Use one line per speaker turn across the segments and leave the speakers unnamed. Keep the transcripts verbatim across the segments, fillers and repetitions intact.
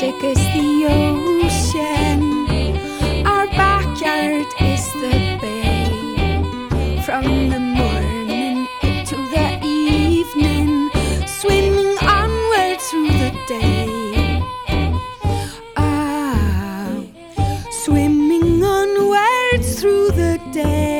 Atlantic is the ocean. Our backyard is the bay. From the morning to the evening, swimming onward through the day. Ah, swimming onward through the day.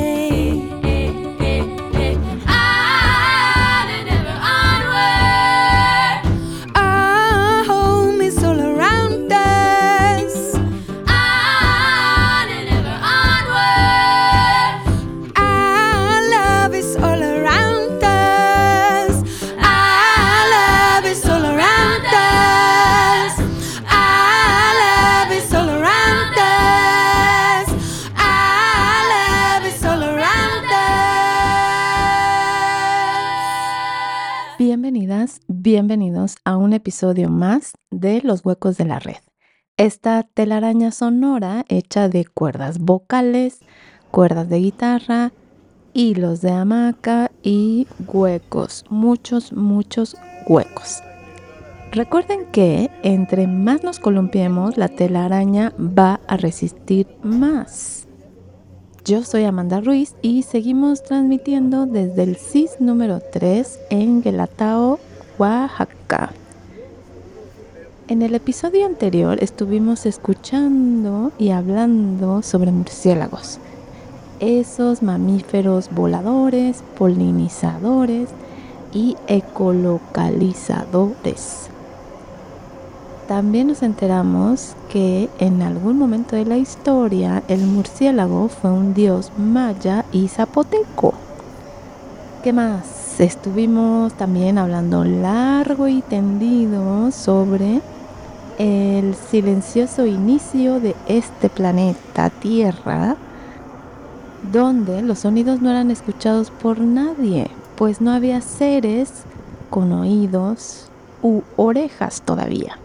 Bienvenidas, bienvenidos a un episodio más de Los Huecos de la Red. Esta telaraña sonora hecha de cuerdas vocales, cuerdas de guitarra, hilos de hamaca y huecos, muchos, muchos huecos. Recuerden que entre más nos columpiemos, la telaraña va a resistir más. Yo soy Amanda Ruiz y seguimos transmitiendo desde el C I S número tres en Guelatao, Oaxaca. En el episodio anterior estuvimos escuchando y hablando sobre murciélagos, esos mamíferos voladores, polinizadores y ecolocalizadores. También nos enteramos que en algún momento de la historia el murciélago fue un dios maya y zapoteco. ¿Qué más? Estuvimos también hablando largo y tendido sobre el silencioso inicio de este planeta Tierra, donde los sonidos no eran escuchados por nadie, pues no había seres con oídos u orejas todavía.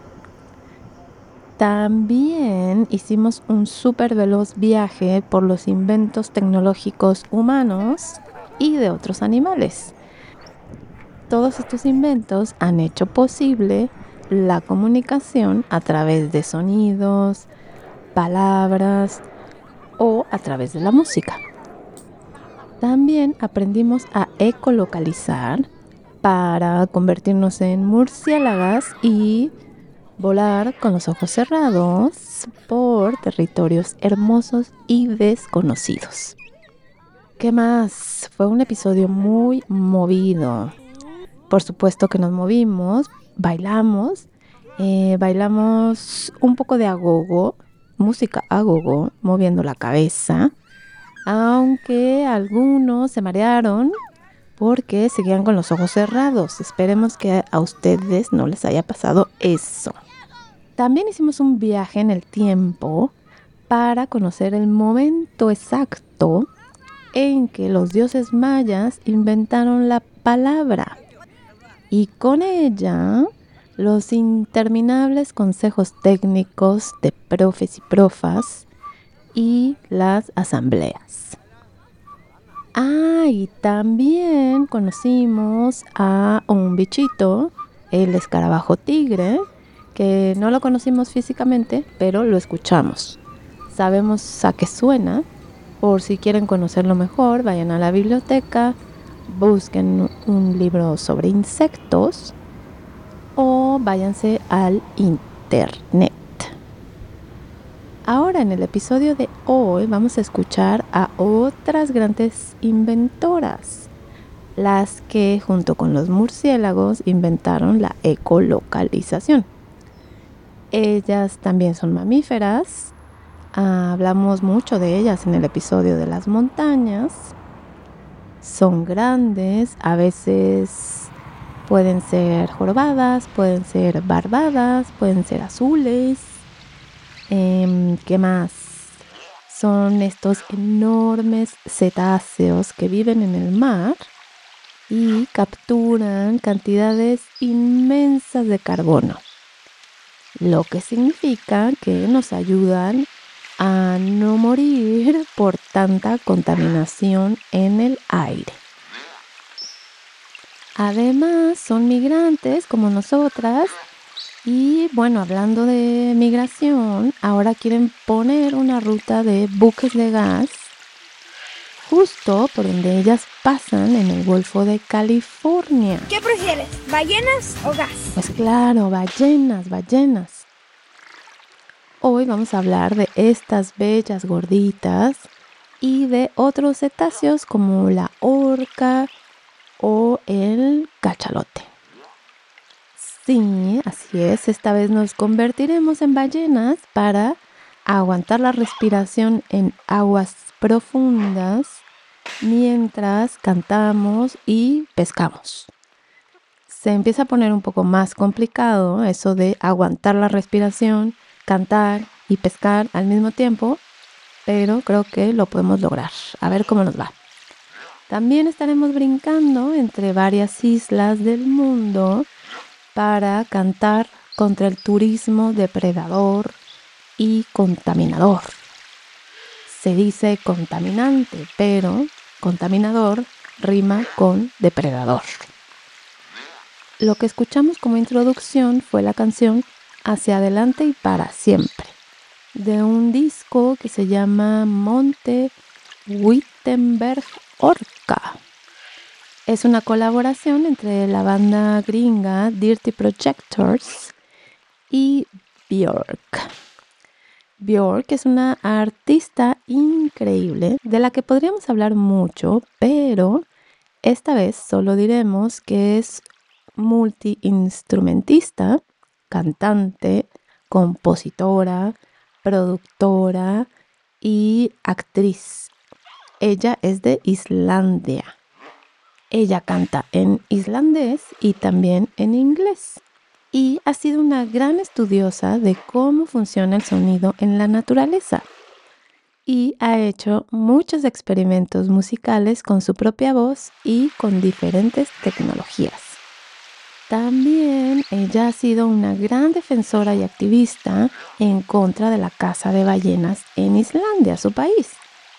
También hicimos un súper veloz viaje por los inventos tecnológicos humanos y de otros animales. Todos estos inventos han hecho posible la comunicación a través de sonidos, palabras o a través de la música. También aprendimos a ecolocalizar para convertirnos en murciélagas y volar con los ojos cerrados por territorios hermosos y desconocidos. ¿Qué más? Fue un episodio muy movido. Por supuesto que nos movimos, bailamos, eh, bailamos un poco de agogo, música agogo, moviendo la cabeza, aunque algunos se marearon porque seguían con los ojos cerrados. Esperemos que a ustedes no les haya pasado eso. También hicimos un viaje en el tiempo para conocer el momento exacto en que los dioses mayas inventaron la palabra y con ella los interminables consejos técnicos de profes y profas y las asambleas. Ah, y también conocimos a un bichito, el escarabajo tigre, que no lo conocimos físicamente, pero lo escuchamos. Sabemos a qué suena. Por si quieren conocerlo mejor, vayan a la biblioteca, busquen un libro sobre insectos o váyanse al internet. Ahora, en el episodio de hoy, vamos a escuchar a otras grandes inventoras, las que junto con los murciélagos inventaron la ecolocalización. Ellas también son mamíferas, ah, hablamos mucho de ellas en el episodio de las montañas. Son grandes, a veces pueden ser jorobadas, pueden ser barbadas, pueden ser azules. Eh, ¿Qué más? Son estos enormes cetáceos que viven en el mar y capturan cantidades inmensas de carbono, lo que significa que nos ayudan a no morir por tanta contaminación en el aire. Además, son migrantes como nosotras Y bueno, hablando de migración, ahora quieren poner una ruta de buques de gas justo por donde ellas pasan en el Golfo de California.
¿Qué prefieres, ballenas o gas?
Pues claro, ballenas, ballenas. Hoy vamos a hablar de estas bellas gorditas y de otros cetáceos como la orca o el cachalote. Sí, así es, esta vez nos convertiremos en ballenas para aguantar la respiración en aguas profundas mientras cantamos y pescamos. Se empieza a poner un poco más complicado eso de aguantar la respiración, cantar y pescar al mismo tiempo, pero creo que lo podemos lograr. A ver cómo nos va. También estaremos brincando entre varias islas del mundo para cantar contra el turismo depredador y contaminador. Se dice contaminante, pero contaminador rima con depredador. Lo que escuchamos como introducción fue la canción Hacia adelante y para siempre, de un disco que se llama Monte Wittenberg Orca. Es una colaboración entre la banda gringa Dirty Projectors y Björk. Björk es una artista increíble de la que podríamos hablar mucho, pero esta vez solo diremos que es multiinstrumentista, cantante, compositora, productora y actriz. Ella es de Islandia. Ella canta en islandés y también en inglés. Y ha sido una gran estudiosa de cómo funciona el sonido en la naturaleza. Y ha hecho muchos experimentos musicales con su propia voz y con diferentes tecnologías. También ella ha sido una gran defensora y activista en contra de la caza de ballenas en Islandia, su país.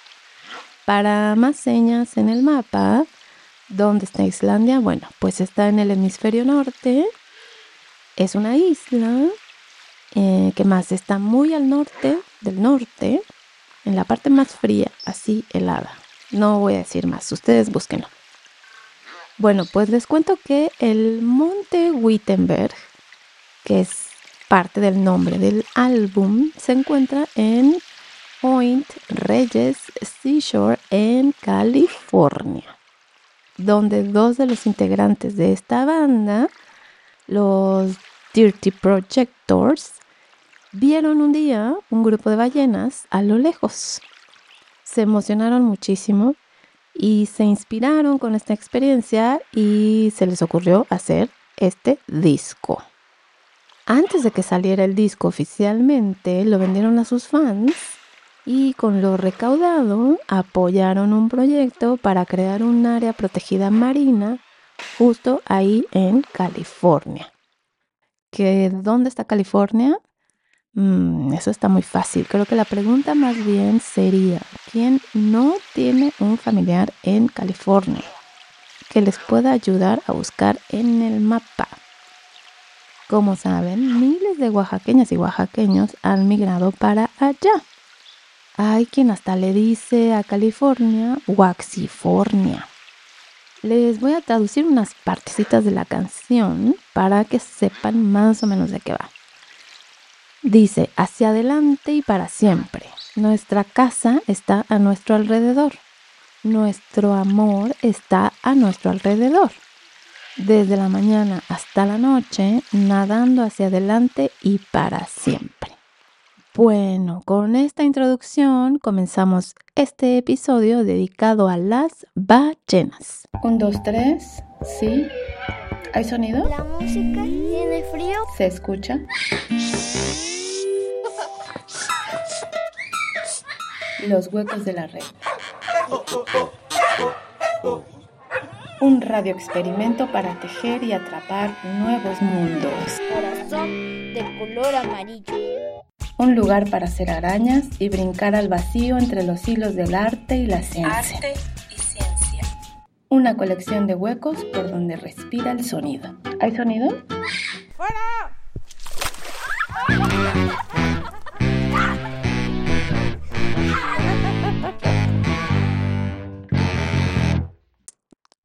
Para más señas en el mapa, ¿dónde está Islandia? Bueno, pues está en el hemisferio norte. Es una isla eh, que más está muy al norte del norte, en la parte más fría, así helada. No voy a decir más, ustedes búsquenlo. Bueno, pues les cuento que el Monte Wittenberg, que es parte del nombre del álbum, se encuentra en Point Reyes Seashore en California, donde dos de los integrantes de esta banda, los Dirty Projectors, vieron un día un grupo de ballenas a lo lejos. Se emocionaron muchísimo y se inspiraron con esta experiencia y se les ocurrió hacer este disco. Antes de que saliera el disco oficialmente, lo vendieron a sus fans y con lo recaudado apoyaron un proyecto para crear un área protegida marina justo ahí en California. ¿Que dónde está California? Mm, eso está muy fácil. Creo que la pregunta más bien sería, ¿quién no tiene un familiar en California que les pueda ayudar a buscar en el mapa? Como saben, miles de oaxaqueñas y oaxaqueños han migrado para allá. Hay quien hasta le dice a California Waxifornia. Les voy a traducir unas partecitas de la canción para que sepan más o menos de qué va. Dice, hacia adelante y para siempre. Nuestra casa está a nuestro alrededor. Nuestro amor está a nuestro alrededor. Desde la mañana hasta la noche, nadando hacia adelante y para siempre. Bueno, con esta introducción comenzamos este episodio dedicado a las ballenas. Un, dos, tres, ¿sí? ¿Hay sonido?
La música tiene frío.
¿Se escucha? Los huecos de la red. Un radio experimento para tejer y atrapar nuevos mundos.
Corazón de color amarillo.
Un lugar para hacer arañas y brincar al vacío entre los hilos del arte y la ciencia.
Arte y ciencia.
Una colección de huecos por donde respira el sonido. ¿Hay sonido?
¡Fuera!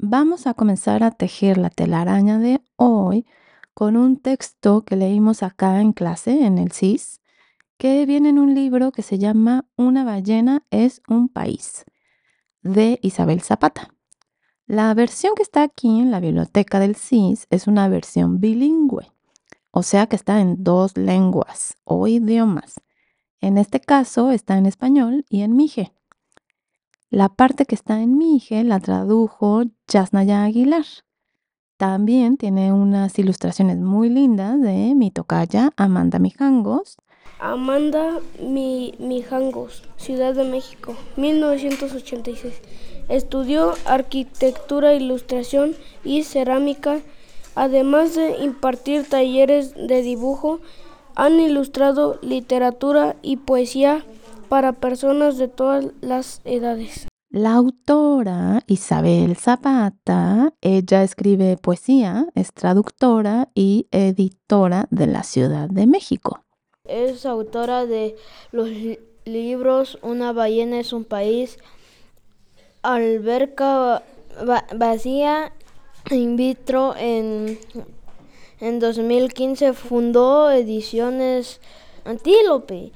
vamos a comenzar a tejer la telaraña de hoy con un texto que leímos acá en clase, en el C I S, que viene en un libro que se llama Una ballena es un país, de Isabel Zapata. La versión que está aquí en la biblioteca del C I S es una versión bilingüe, o sea que está en dos lenguas o idiomas. En este caso está en español y en mije. La parte que está en mije la tradujo Yasnaya Aguilar. También tiene unas ilustraciones muy lindas de mi tocaya Amanda Mijangos.
Amanda Mi- Mijangos, Ciudad de México, mil novecientos ochenta y seis. Estudió arquitectura, ilustración y cerámica. Además de impartir talleres de dibujo, han ilustrado literatura y poesía para personas de todas las edades.
La autora Isabel Zapata, ella escribe poesía, es traductora y editora de la Ciudad de México.
Es autora de los li- libros Una ballena es un país, Alberca va- vacía, in vitro. En, en dos mil quince fundó Ediciones Antílope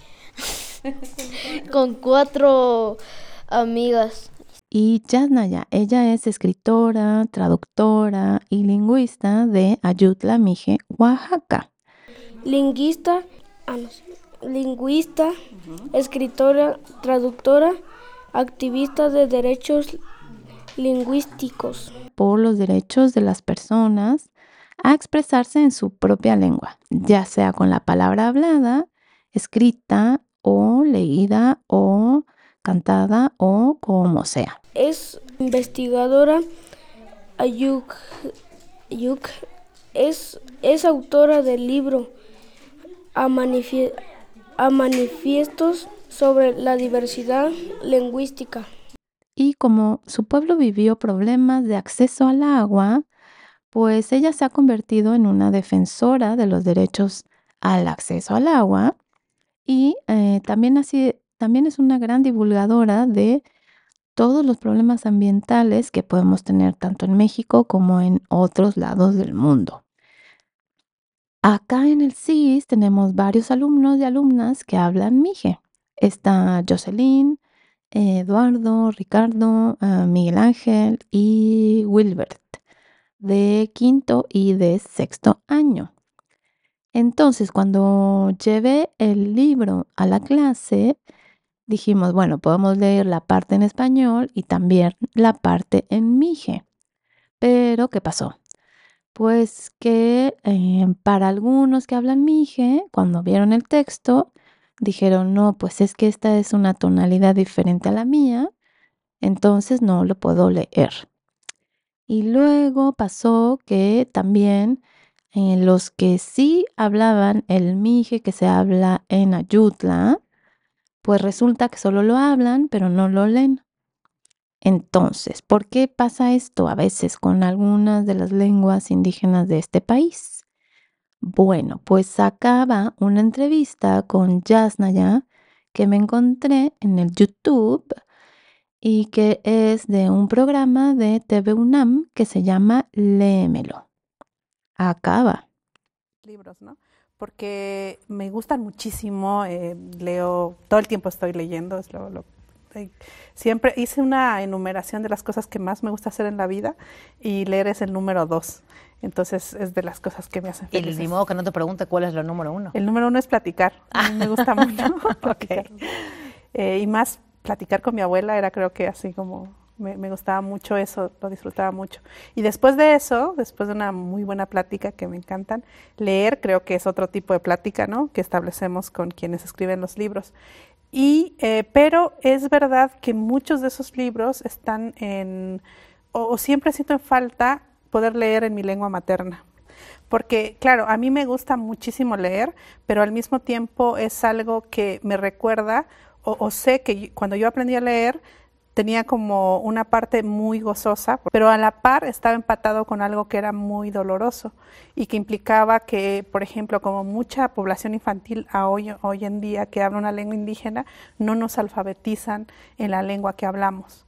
con cuatro amigas.
Y Yasnaya, ella es escritora, traductora y lingüista de Ayutla Mije, Oaxaca.
Lingüista, ah, no sé, lingüista, escritora, traductora, activista de derechos lingüísticos.
Por los derechos de las personas a expresarse en su propia lengua, ya sea con la palabra hablada, escrita o leída o cantada o como sea.
Es investigadora, Ayuk, Ayuk, es, es autora del libro a, manifie- a Manifiestos sobre la diversidad lingüística.
Y como su pueblo vivió problemas de acceso al agua, pues ella se ha convertido en una defensora de los derechos al acceso al agua y eh, también, así, también es una gran divulgadora de todos los problemas ambientales que podemos tener tanto en México como en otros lados del mundo. Acá en el C I S tenemos varios alumnos y alumnas que hablan mije. Está Jocelyn, Eduardo, Ricardo, uh, Miguel Ángel y Wilbert, de quinto y de sexto año. Entonces, cuando llevé el libro a la clase, dijimos, bueno, podemos leer la parte en español y también la parte en mije. Pero, ¿qué pasó? Pues que eh, para algunos que hablan mije, cuando vieron el texto, dijeron, no, pues es que esta es una tonalidad diferente a la mía, entonces no lo puedo leer. Y luego pasó que también eh, los que sí hablaban el mije que se habla en Ayutla, pues resulta que solo lo hablan, pero no lo leen. Entonces, ¿por qué pasa esto a veces con algunas de las lenguas indígenas de este país? Bueno, pues acá va una entrevista con Yasnaya que me encontré en el YouTube y que es de un programa de T V UNAM que se llama Léemelo. Acá va.
Libros, ¿no? Porque me gustan muchísimo, eh, leo, todo el tiempo estoy leyendo, es lo, lo, eh, siempre hice una enumeración de las cosas que más me gusta hacer en la vida y leer es el número dos, entonces es de las cosas que me hacen feliz.
Y ni modo que no te pregunte cuál es lo número uno.
El número uno es platicar, a mí me gusta mucho platicar. Okay. Eh, y más platicar con mi abuela era creo que así como... Me, me gustaba mucho eso, lo disfrutaba mucho. Y después de eso, después de una muy buena plática que me encantan, leer creo que es otro tipo de plática, ¿no? Que establecemos con quienes escriben los libros. Y, eh, pero es verdad que muchos de esos libros están en, o, o siempre siento en falta poder leer en mi lengua materna. Porque, claro, a mí me gusta muchísimo leer, pero al mismo tiempo es algo que me recuerda, o, o sé que yo, cuando yo aprendí a leer, tenía como una parte muy gozosa, pero a la par estaba empatado con algo que era muy doloroso y que implicaba que, por ejemplo, como mucha población infantil a hoy, hoy en día que habla una lengua indígena, no nos alfabetizan en la lengua que hablamos.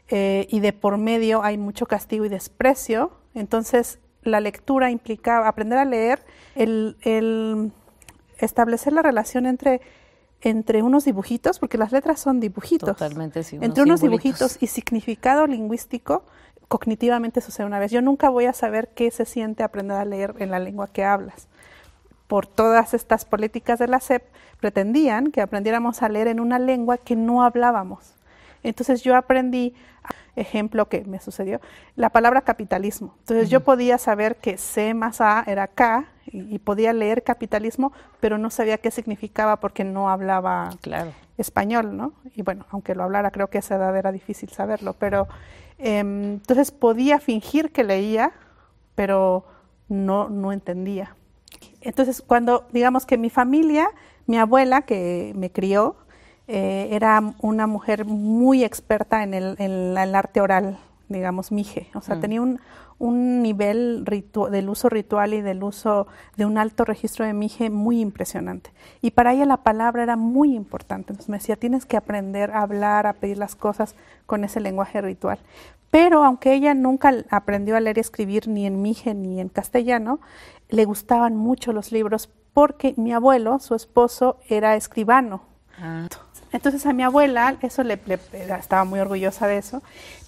eh, y de por medio hay mucho castigo y desprecio. Entonces la lectura implicaba aprender a leer, el, el establecer la relación entre, entre unos dibujitos, porque las letras son dibujitos.
Totalmente, sí, unos
entre unos
simbolitos.
dibujitos y significado lingüístico, cognitivamente sucede una vez. Yo nunca voy a saber qué se siente aprender a leer en la lengua que hablas. Por todas estas políticas de la S E P, pretendían que aprendiéramos a leer en una lengua que no hablábamos. Entonces yo aprendí, ejemplo que me sucedió, la palabra capitalismo. Entonces uh-huh. yo podía saber que C más A era K y, y podía leer capitalismo, pero no sabía qué significaba porque no hablaba
claro.
español, ¿no? Y bueno, aunque lo hablara, creo que a esa edad era difícil saberlo, pero eh, entonces podía fingir que leía, pero no, no entendía. Entonces, cuando, digamos que mi familia, mi abuela que me crió, eh, era una mujer muy experta en el, en la, el arte oral, digamos, mije. O sea, mm. tenía un, un nivel ritu- del uso ritual y del uso de un alto registro de mije muy impresionante. Y para ella la palabra era muy importante. Entonces me decía, tienes que aprender a hablar, a pedir las cosas con ese lenguaje ritual. Pero aunque ella nunca aprendió a leer y escribir ni en mije ni en castellano, le gustaban mucho los libros porque mi abuelo, su esposo, era escribano. Ah. Entonces a mi abuela, eso le, le estaba muy orgullosa de eso,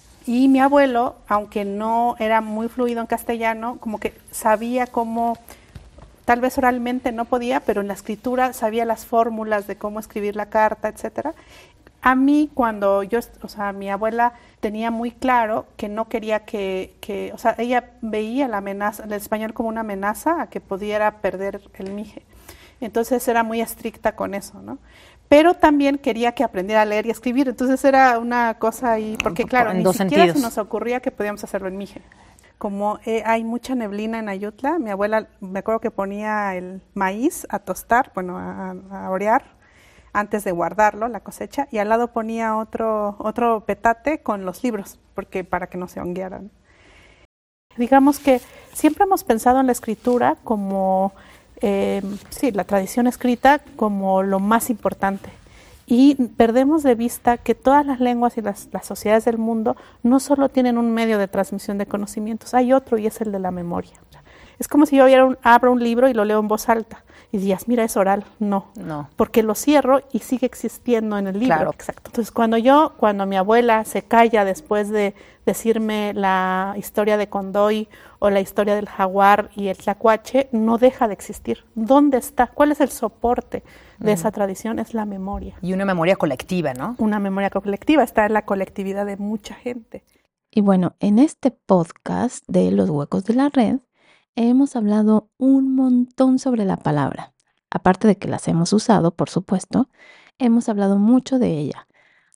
y mi abuelo, aunque no era muy fluido en castellano, como que sabía cómo, tal vez oralmente no podía, pero en la escritura sabía las fórmulas de cómo escribir la carta, etcétera. A mí, cuando yo, o sea, mi abuela tenía muy claro que no quería que, que, o sea, ella veía la amenaza, el español como una amenaza a que pudiera perder el mije. Entonces era muy estricta con eso, ¿no? Pero también quería que aprendiera a leer y a escribir. Entonces era una cosa ahí, porque claro,
en
ni
dos
siquiera
sentidos.
se nos ocurría que podíamos hacerlo en mije. Como eh, hay mucha neblina en Ayutla, mi abuela, me acuerdo que ponía el maíz a tostar, bueno, a, a orear, antes de guardarlo, la cosecha, y al lado ponía otro, otro petate con los libros, porque para que no se honguearan. Digamos que siempre hemos pensado en la escritura como, eh, sí, la tradición escrita como lo más importante. Y perdemos de vista que todas las lenguas y las, las sociedades del mundo no solo tienen un medio de transmisión de conocimientos, hay otro y es el de la memoria. Es como si yo un, abro un libro y lo leo en voz alta y digas, mira, es oral. No,
no,
porque lo cierro y sigue existiendo en el libro.
Claro.
Exacto. Entonces, cuando yo, cuando mi abuela se calla después de decirme la historia de Condoy o la historia del jaguar y el tlacuache, no deja de existir. ¿Dónde está? ¿Cuál es el soporte de mm. esa tradición? Es la memoria.
Y una memoria colectiva, ¿no?
Una memoria colectiva, está en la colectividad de mucha gente.
Y bueno, en este podcast de Los Huecos de la Red, hemos hablado un montón sobre la palabra. Aparte de que las hemos usado, por supuesto, hemos hablado mucho de ella.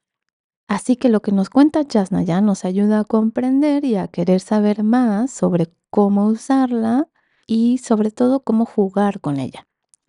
Así que lo que nos cuenta Yasnaya nos ayuda a comprender y a querer saber más sobre cómo usarla y sobre todo cómo jugar con ella.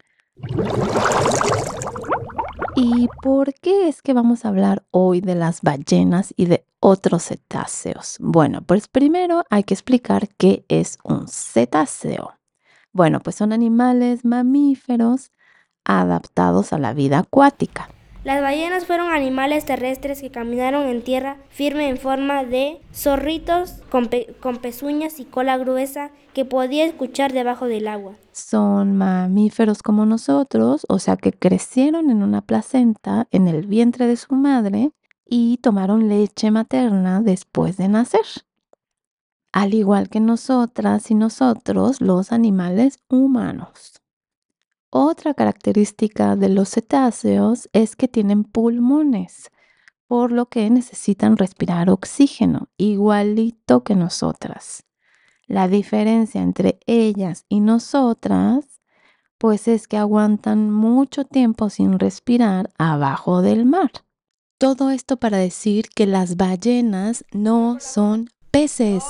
¿Y por qué es que vamos a hablar hoy de las ballenas y de otros cetáceos? Bueno, pues primero hay que explicar qué es un cetáceo. Bueno, pues son animales mamíferos adaptados a la vida acuática.
Las ballenas fueron animales terrestres que caminaron en tierra firme en forma de zorritos con, pe- con pezuñas y cola gruesa que podía escuchar debajo del agua.
Son mamíferos como nosotros, o sea que crecieron en una placenta en el vientre de su madre y tomaron leche materna después de nacer. Al igual que nosotras y nosotros, los animales humanos. Otra característica de los cetáceos es que tienen pulmones, por lo que necesitan respirar oxígeno, igualito que nosotras. La diferencia entre ellas y nosotras, pues es que aguantan mucho tiempo sin respirar abajo del mar. Todo esto para decir que las ballenas no son peces.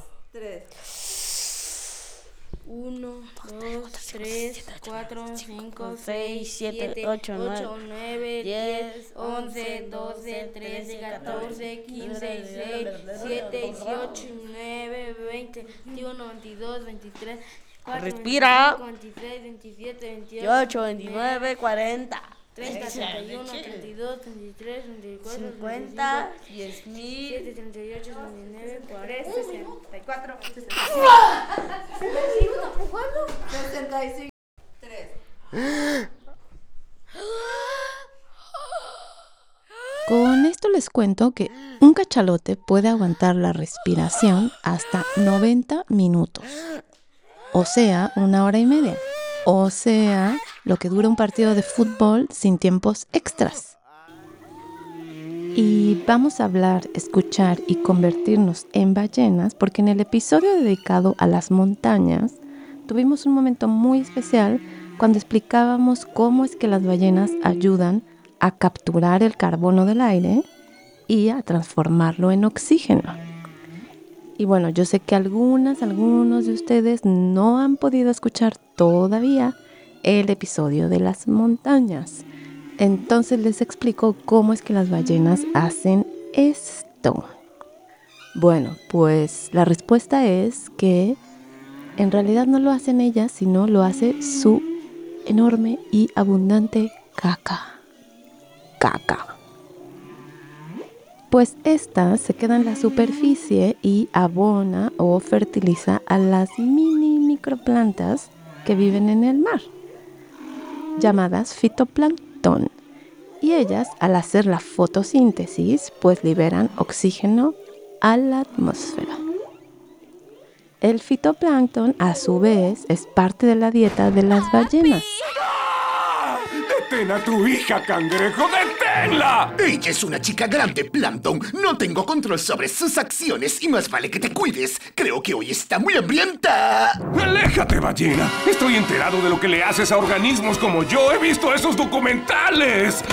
uno, dos, tres, cuatro, cinco, seis, siete, ocho, nueve, diez, once, doce, trece, catorce, quince, dieciséis, diecisiete, dieciocho, diecinueve, veinte, veintiuno, veintidós, veintitrés,
Respira.
veinticinco, veintiséis, veintisiete,
veintiocho, veintinueve, cuarenta.
treinta, treinta y uno, treinta y dos, treinta y tres, treinta y cuatro,
cincuenta, diez mil,
treinta y ocho, treinta y nueve, cuarenta,
sesenta y cuatro, sesenta y cinco, tres.
Con esto les cuento que un cachalote puede aguantar la respiración hasta noventa minutos, o sea, una hora y media, o sea, lo que dura un partido de fútbol sin tiempos extras. Y vamos a hablar, escuchar y convertirnos en ballenas porque en el episodio dedicado a las montañas tuvimos un momento muy especial cuando explicábamos cómo es que las ballenas ayudan a capturar el carbono del aire y a transformarlo en oxígeno. Y bueno, yo sé que algunas, algunos de ustedes no han podido escuchar todavía el episodio de las montañas. Entonces les explico cómo es que las ballenas hacen esto. Bueno, pues la respuesta es que en realidad no lo hacen ellas, sino lo hace su enorme y abundante caca. Caca. Pues esta se queda en la superficie y abona o fertiliza a las mini microplantas que viven en el mar, llamadas fitoplancton. Y ellas, al hacer la fotosíntesis, pues liberan oxígeno a la atmósfera. El fitoplancton, a su vez, es parte de la dieta de las ballenas.
¡Detén a tu hija, cangrejo! ¡Deténla!
Ella es una chica grande, Plankton. No tengo control sobre sus acciones y más vale que te cuides. Creo que hoy está muy hambrienta.
¡Aléjate, ballena! Estoy enterado de lo que le haces a organismos como yo. ¡He visto esos documentales!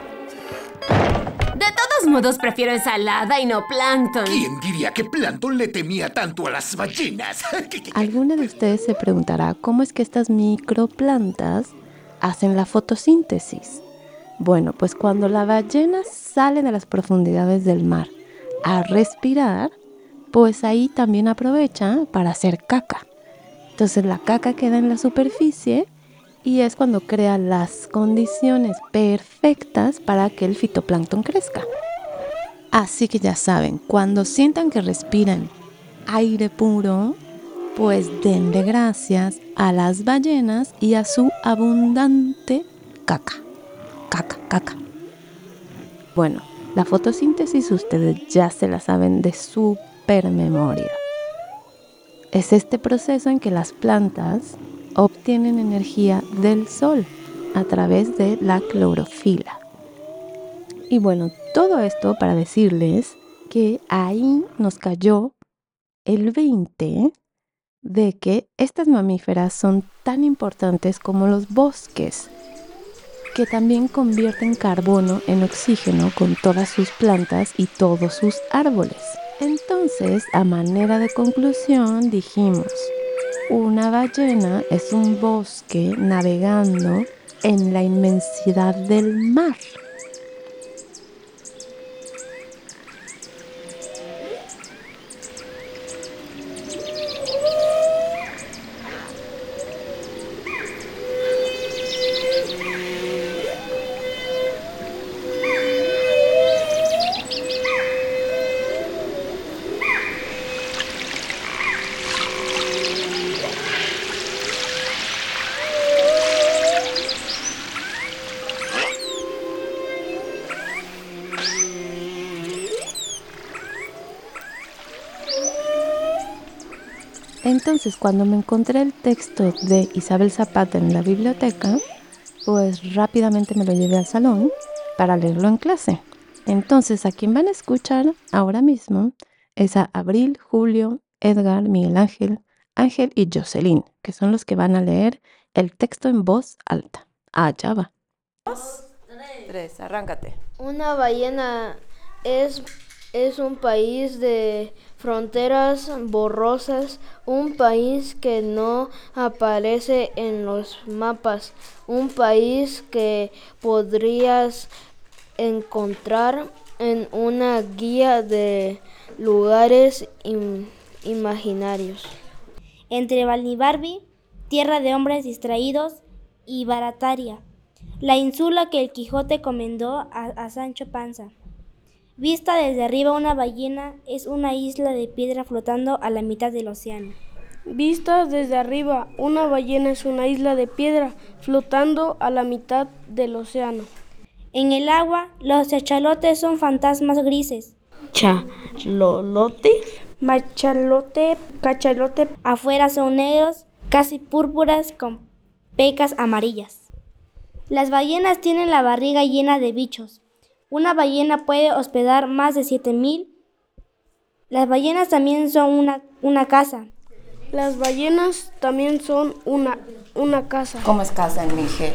De todos modos, prefiero ensalada y no plancton.
¿Quién diría que Plankton le temía tanto a las ballenas?
Alguno de ustedes se preguntará cómo es que estas microplantas hacen la fotosíntesis. Bueno, pues cuando la ballena sale de las profundidades del mar a respirar, pues ahí también aprovecha para hacer caca. Entonces la caca queda en la superficie y es cuando crea las condiciones perfectas para que el fitoplancton crezca. Así que ya saben, cuando sientan que respiran aire puro, pues denle gracias a las ballenas y a su abundante caca. Caca, caca. Bueno, la fotosíntesis ustedes ya se la saben de súper memoria. Es este proceso en que las plantas obtienen energía del sol a través de la clorofila. Y bueno, todo esto para decirles que ahí nos cayó el veinte de que estas mamíferas son tan importantes como los bosques, que también convierten carbono en oxígeno con todas sus plantas y todos sus árboles. Entonces, a manera de conclusión, dijimos, una ballena es un bosque navegando en la inmensidad del mar. Entonces, cuando me encontré el texto de Isabel Zapata en la biblioteca, pues rápidamente me lo llevé al salón para leerlo en clase. Entonces, a quien van a escuchar ahora mismo es a Abril, Julio, Edgar, Miguel Ángel, Ángel y Jocelyn, que son los que van a leer el texto en voz alta. Allá va.
Dos, tres, arráncate.
Una ballena es, es un país de fronteras borrosas, un país que no aparece en los mapas, un país que podrías encontrar en una guía de lugares im- imaginarios.
Entre Balnibarbi, Tierra de Hombres Distraídos, y Barataria, La ínsula que el Quijote encomendó a, a Sancho Panza. Vista desde arriba, una ballena es una isla de piedra flotando a la mitad del océano.
Vista desde arriba, una ballena es una isla de piedra flotando a la mitad del océano.
En el agua, los cachalotes son fantasmas grises.
¿Chalolote?
Machalote, cachalote. Afuera son negros, casi púrpuras con pecas amarillas. Las ballenas tienen la barriga llena de bichos. Una ballena puede hospedar más de siete mil. Las ballenas también son una, una casa.
Las ballenas también son una, una casa.
¿Cómo es casa en Níger?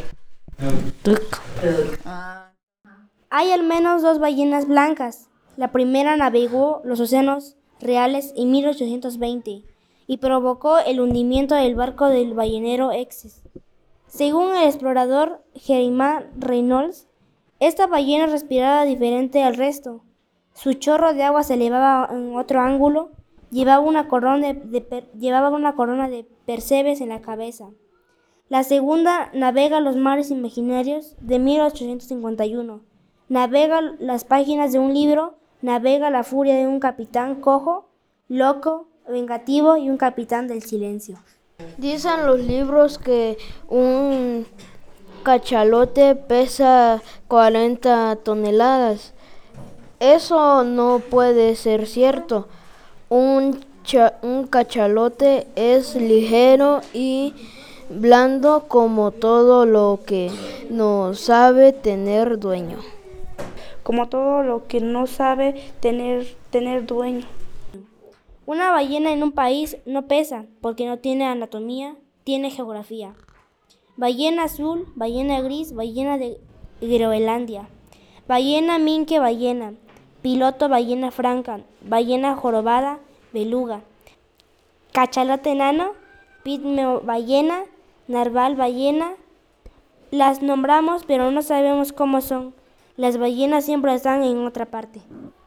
Hay al menos dos ballenas blancas. La primera navegó los océanos reales en mil ochocientos veinte y provocó el hundimiento del barco del ballenero Essex. Según el explorador Jeremiah Reynolds, esta ballena respiraba diferente al resto. Su chorro de agua se elevaba en otro ángulo, llevaba una corona de, de, per, llevaba una corona de percebes en la cabeza. La segunda navega los mares imaginarios de mil ochocientos cincuenta y uno. Navega las páginas de un libro, navega la furia de un capitán cojo, loco, vengativo y un capitán del silencio.
Dicen los libros que un cachalote pesa cuarenta toneladas. Eso no puede ser cierto. Un, cha- un cachalote es ligero y blando como todo lo que no sabe tener dueño.
Como todo lo que no sabe tener, tener dueño.
Una ballena en un país no pesa porque no tiene anatomía, tiene geografía. Ballena azul, ballena gris, ballena de Groenlandia. Ballena minke ballena, piloto ballena franca, ballena jorobada, beluga. Cachalote enano, pigmeo ballena, narval ballena. Las nombramos pero no sabemos cómo son. Las ballenas siempre están en otra parte.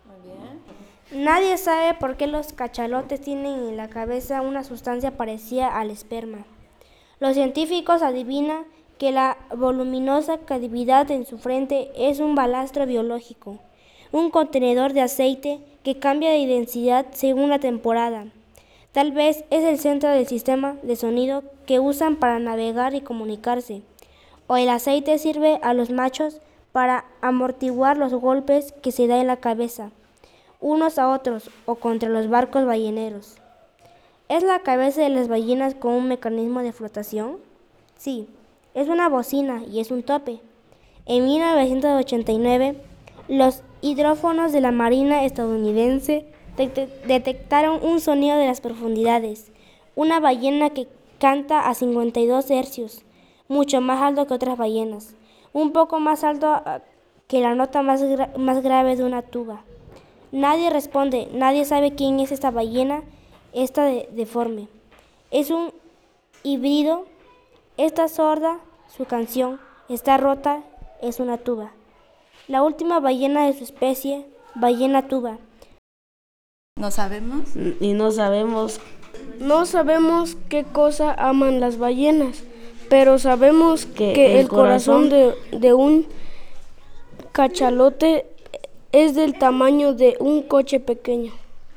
Nadie sabe por qué los cachalotes tienen en la cabeza una sustancia parecida al esperma. Los científicos adivinan que la voluminosa cavidad en su frente es un balastro biológico, un contenedor de aceite que cambia de densidad según la temporada. Tal vez es el centro del sistema de sonido que usan para navegar y comunicarse, o el aceite sirve a los machos para amortiguar los golpes que se da en la cabeza, unos a otros o contra los barcos balleneros. ¿Es la cabeza de las ballenas con un mecanismo de flotación? Sí, es una bocina y es un tope. En mil novecientos ochenta y nueve, los hidrófonos de la Marina estadounidense de- detectaron un sonido de las profundidades, una ballena que canta a cincuenta y dos hercios, mucho más alto que otras ballenas, un poco más alto uh, que la nota más, gra- más grave de una tuba. Nadie responde, nadie sabe quién es esta ballena, esta de- deforme. Es un híbrido, está sorda, su canción está rota, es una tuba. La última ballena de su especie, ballena tuba.
¿No sabemos?
Y no sabemos. No sabemos qué cosa aman las ballenas, pero sabemos que, que el, el corazón, corazón de, de un cachalote es del tamaño de un coche pequeño.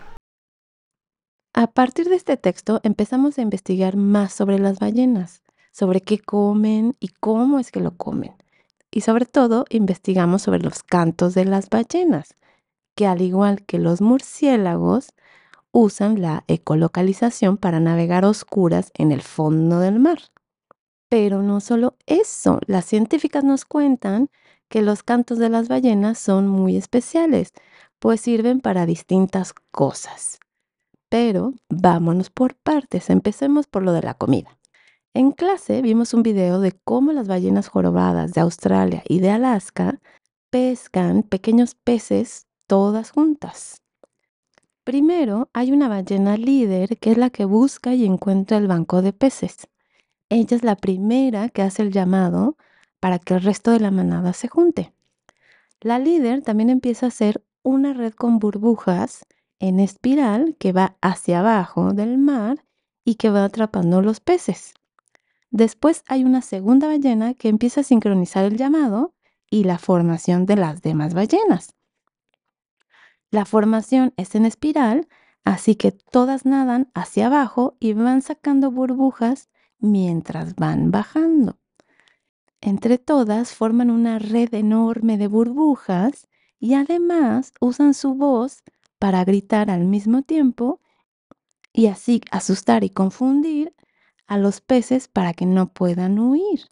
A partir de este texto empezamos a investigar más sobre las ballenas, sobre qué comen y cómo es que lo comen. Y sobre todo investigamos sobre los cantos de las ballenas, que al igual que los murciélagos, usan la ecolocalización para navegar a oscuras en el fondo del mar. Pero no solo eso, las científicas nos cuentan que los cantos de las ballenas son muy especiales, pues sirven para distintas cosas. Pero vámonos por partes, empecemos por lo de la comida. En clase vimos un video de cómo las ballenas jorobadas de Australia y de Alaska pescan pequeños peces todas juntas. Primero hay una ballena líder que es la que busca y encuentra el banco de peces. Ella es la primera que hace el llamado para que el resto de la manada se junte. La líder también empieza a hacer una red con burbujas en espiral que va hacia abajo del mar y que va atrapando los peces. Después hay una segunda ballena que empieza a sincronizar el llamado y la formación de las demás ballenas. La formación es en espiral, así que todas nadan hacia abajo y van sacando burbujas mientras van bajando. Entre todas forman una red enorme de burbujas y además usan su voz para gritar al mismo tiempo y así asustar y confundir a los peces para que no puedan huir.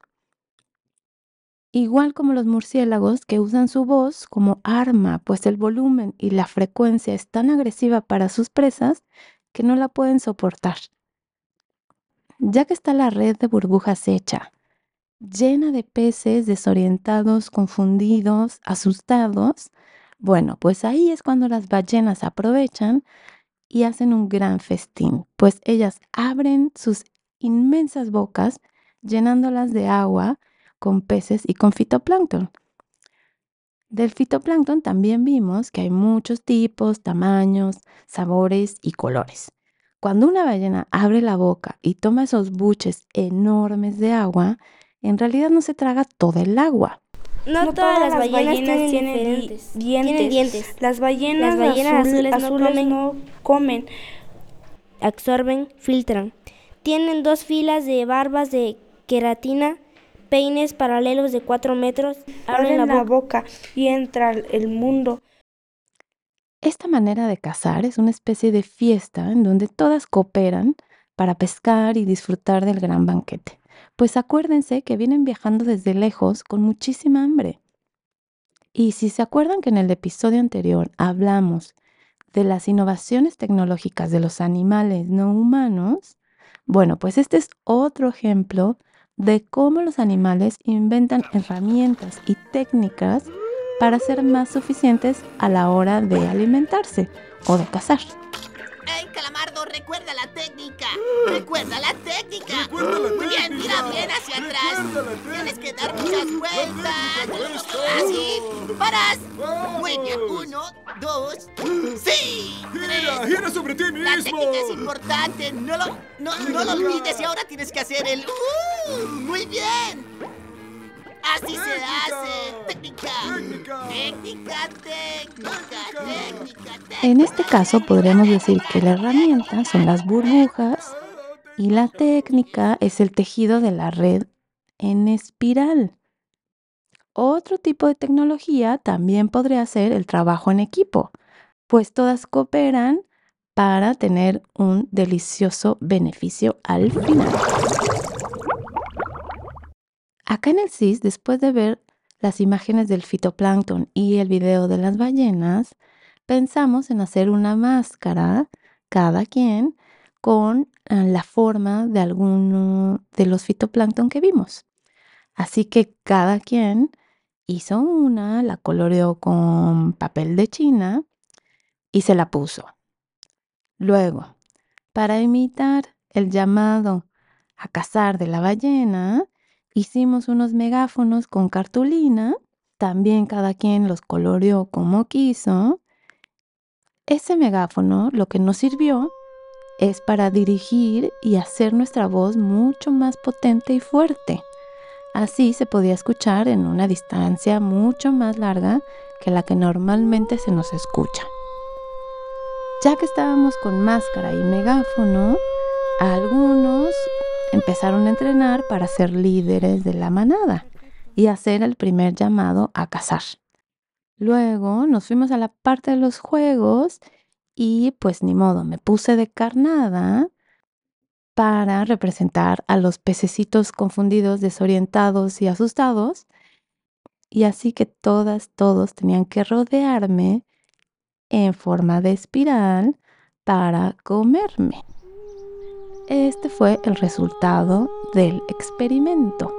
Igual como los murciélagos que usan su voz como arma, pues el volumen y la frecuencia es tan agresiva para sus presas que no la pueden soportar. Ya que está la red de burbujas hecha, llena de peces desorientados, confundidos, asustados, bueno, pues ahí es cuando las ballenas aprovechan y hacen un gran festín, pues ellas abren sus inmensas bocas llenándolas de agua con peces y con fitoplancton. Del fitoplancton también vimos que hay muchos tipos, tamaños, sabores y colores. Cuando una ballena abre la boca y toma esos buches enormes de agua, en realidad no se traga toda el agua.
No, no todas, todas las ballenas, ballenas tienen, tienen, dientes. Dientes. tienen dientes.
Las ballenas,
las ballenas
azul,
azules,
azules
no, comen,
no comen,
absorben, filtran. Tienen dos filas de barbas de queratina, peines paralelos de cuatro metros,
abren la, la boca. boca y entra el mundo.
Esta manera de cazar es una especie de fiesta en donde todas cooperan para pescar y disfrutar del gran banquete. Pues acuérdense que vienen viajando desde lejos con muchísima hambre. Y si se acuerdan que en el episodio anterior hablamos de las innovaciones tecnológicas de los animales no humanos, bueno, pues este es otro ejemplo de cómo los animales inventan herramientas y técnicas para ser más suficientes a la hora de alimentarse o de cazar.
¡Ey, Calamardo! ¡Recuerda la técnica! ¡Recuerda la técnica! ¡Recuerda la Muy técnica. bien, tira bien hacia atrás. Tienes que dar muchas vueltas. Así. ¡Paras! Muy bien. Uno, dos, sí.
¡Gira! ¡Gira sobre ti mismo!
La técnica es importante. No lo, no, no lo olvides y ahora tienes que hacer el... Uh, ¡muy bien! Así técnica, se hace. Técnica. Técnica. Técnica, técnica, técnica, técnica.
En este caso podríamos decir que la herramienta son las burbujas y la técnica es el tejido de la red en espiral. Otro tipo de tecnología también podría ser el trabajo en equipo, pues todas cooperan para tener un delicioso beneficio al final. Acá en el C I S, después de ver las imágenes del fitoplancton y el video de las ballenas, pensamos en hacer una máscara, cada quien, con la forma de alguno de los fitoplancton que vimos. Así que cada quien hizo una, la coloreó con papel de China y se la puso. Luego, para imitar el llamado a cazar de la ballena, hicimos unos megáfonos con cartulina, también cada quien los coloreó como quiso. Ese megáfono lo que nos sirvió es para dirigir y hacer nuestra voz mucho más potente y fuerte. Así se podía escuchar en una distancia mucho más larga que la que normalmente se nos escucha. Ya que estábamos con máscara y megáfono, algunos empezaron a entrenar para ser líderes de la manada y hacer el primer llamado a cazar. Luego nos fuimos a la parte de los juegos y pues ni modo, me puse de carnada para representar a los pececitos confundidos, desorientados y asustados. Y así que todas, todos tenían que rodearme en forma de espiral para comerme. Este fue el resultado del experimento.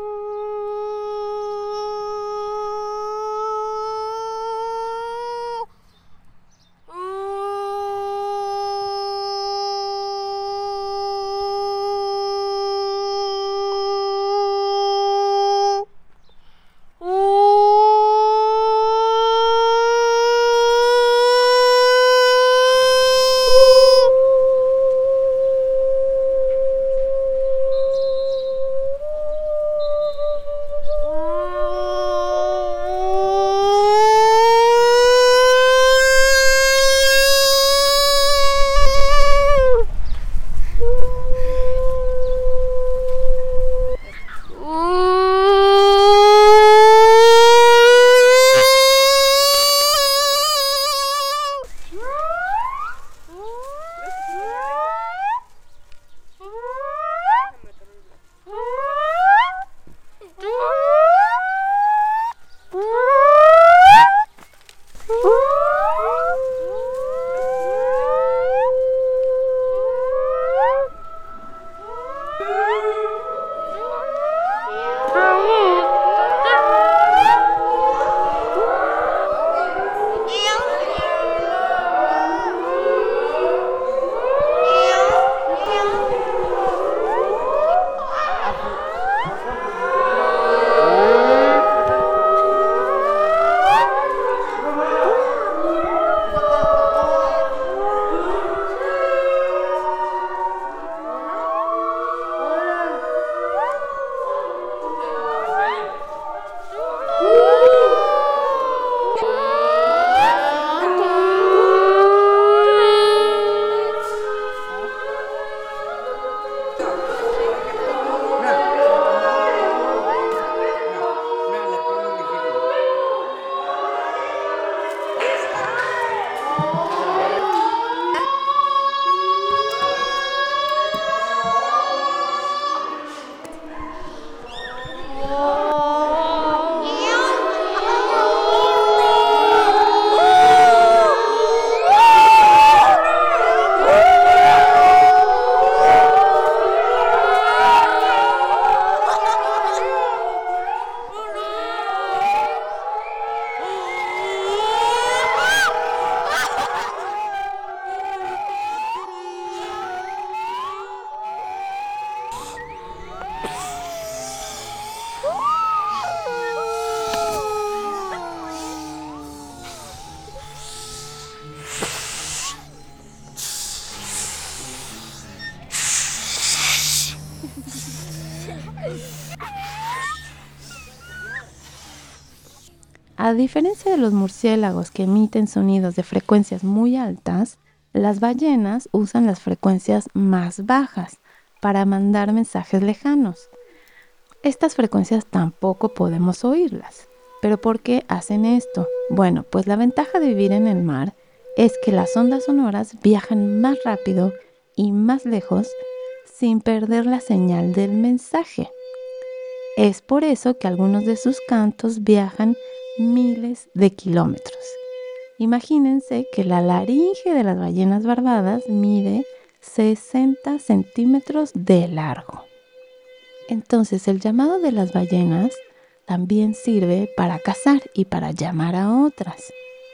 A diferencia de los murciélagos que emiten sonidos de frecuencias muy altas, las ballenas usan las frecuencias más bajas para mandar mensajes lejanos. Estas frecuencias tampoco podemos oírlas. ¿Pero por qué hacen esto? Bueno, pues la ventaja de vivir en el mar es que las ondas sonoras viajan más rápido y más lejos sin perder la señal del mensaje. Es por eso que algunos de sus cantos viajan miles de kilómetros. Imagínense que la laringe de las ballenas barbadas mide sesenta centímetros de largo. Entonces, el llamado de las ballenas también sirve para cazar y para llamar a otras.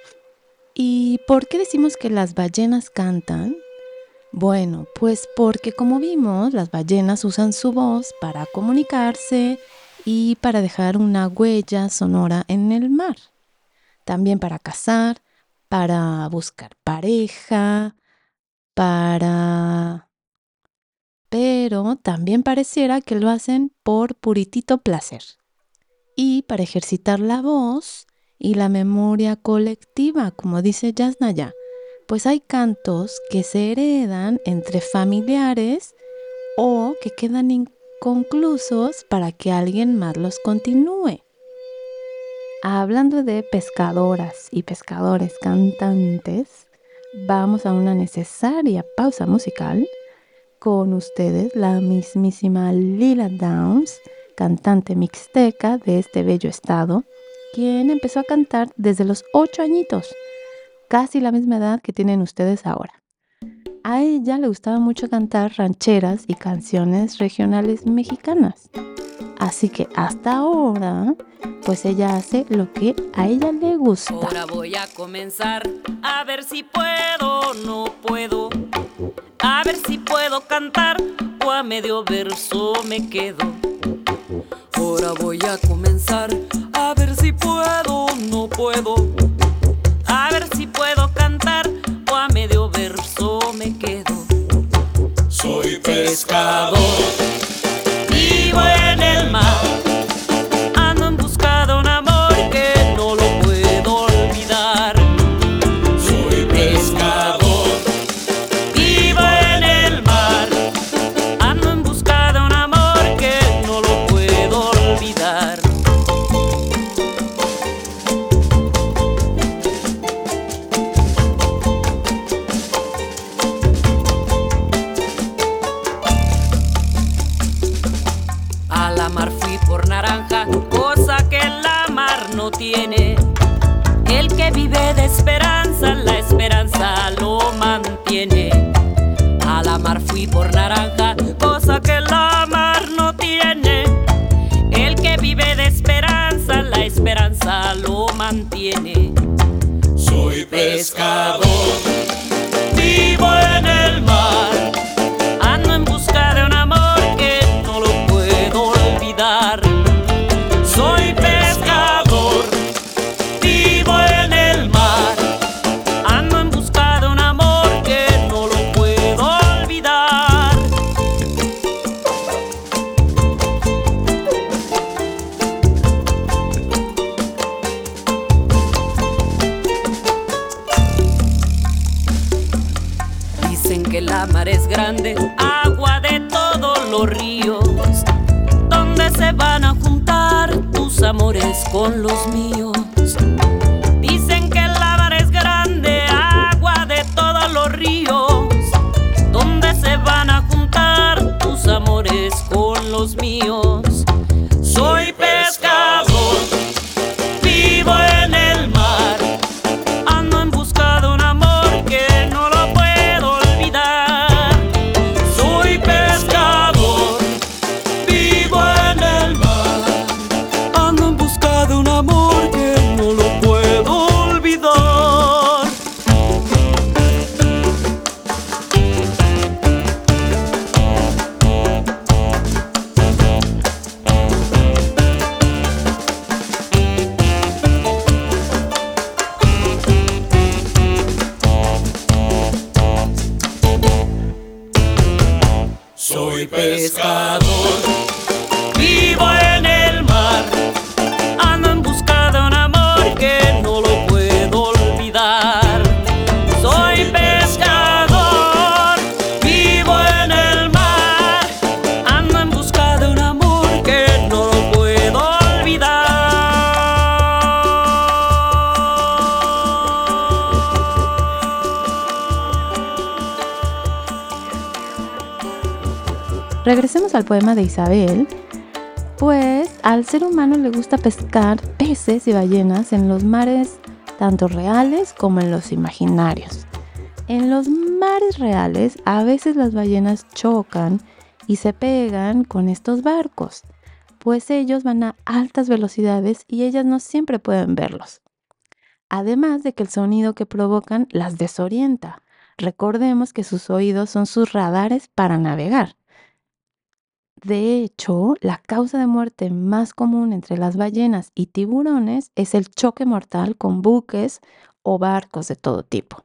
¿Y por qué decimos que las ballenas cantan? Bueno, pues porque como vimos, las ballenas usan su voz para comunicarse y para dejar una huella sonora en el mar. También para cazar, para buscar pareja, para... Pero también pareciera que lo hacen por puritito placer. Y para ejercitar la voz y la memoria colectiva, como dice Yasnaya, pues hay cantos que se heredan entre familiares o que quedan inconclusos para que alguien más los continúe. Hablando de pescadoras y pescadores cantantes, vamos a una necesaria pausa musical. Con ustedes la mismísima Lila Downs, cantante mixteca de este bello estado, quien empezó a cantar desde los ocho añitos, casi la misma edad que tienen ustedes ahora. A ella le gustaba mucho cantar rancheras y canciones regionales mexicanas. Así que hasta ahora, pues ella hace lo que a ella le gusta.
Ahora voy a comenzar a ver si puedo o no puedo. A ver si puedo cantar o a medio verso me quedo. Ahora voy a comenzar a ver si puedo o no puedo. A ver si puedo cantar o a medio verso me quedo. Soy pescador, vivo en el mar. Ando en busca de un amor que no lo puedo olvidar. Soy pescador, vivo en el mar. Ando en busca de un amor que no lo puedo olvidar. A la mar fui por naranja, cosa que la mar no tiene. El que vive de esperanza, la esperanza lo mantiene. A la mar fui por naranja, cosa que la mar no tiene. El que vive de esperanza, la esperanza lo mantiene. Soy pescador, vivo en el mar. Ando en busca de un amor que no lo puedo olvidar. Soy pescador, vivo en el mar. Ando en busca de un amor que no lo puedo olvidar. Dicen que la mar es grande, agua de todos los ríos, donde se van a juntar tus amores con los míos. Dicen que la mar es grande, agua de todos los ríos, donde se van a juntar tus amores con los míos. Soy pescador, vivo en el mar. Ando en busca de un amor que no lo puedo olvidar. Soy pescador, vivo en el mar. Ando en busca de un amor que no lo puedo olvidar. Soy pescador, vivo en el mar. Ando en busca de un amor que
regresemos al poema de Isabel. Pues al ser humano le gusta pescar peces y ballenas en los mares tanto reales como en los imaginarios. En los mares reales a veces las ballenas chocan y se pegan con estos barcos, pues ellos van a altas velocidades y ellas no siempre pueden verlos. Además de que el sonido que provocan las desorienta. Recordemos que sus oídos son sus radares para navegar. De hecho, la causa de muerte más común entre las ballenas y tiburones es el choque mortal con buques o barcos de todo tipo.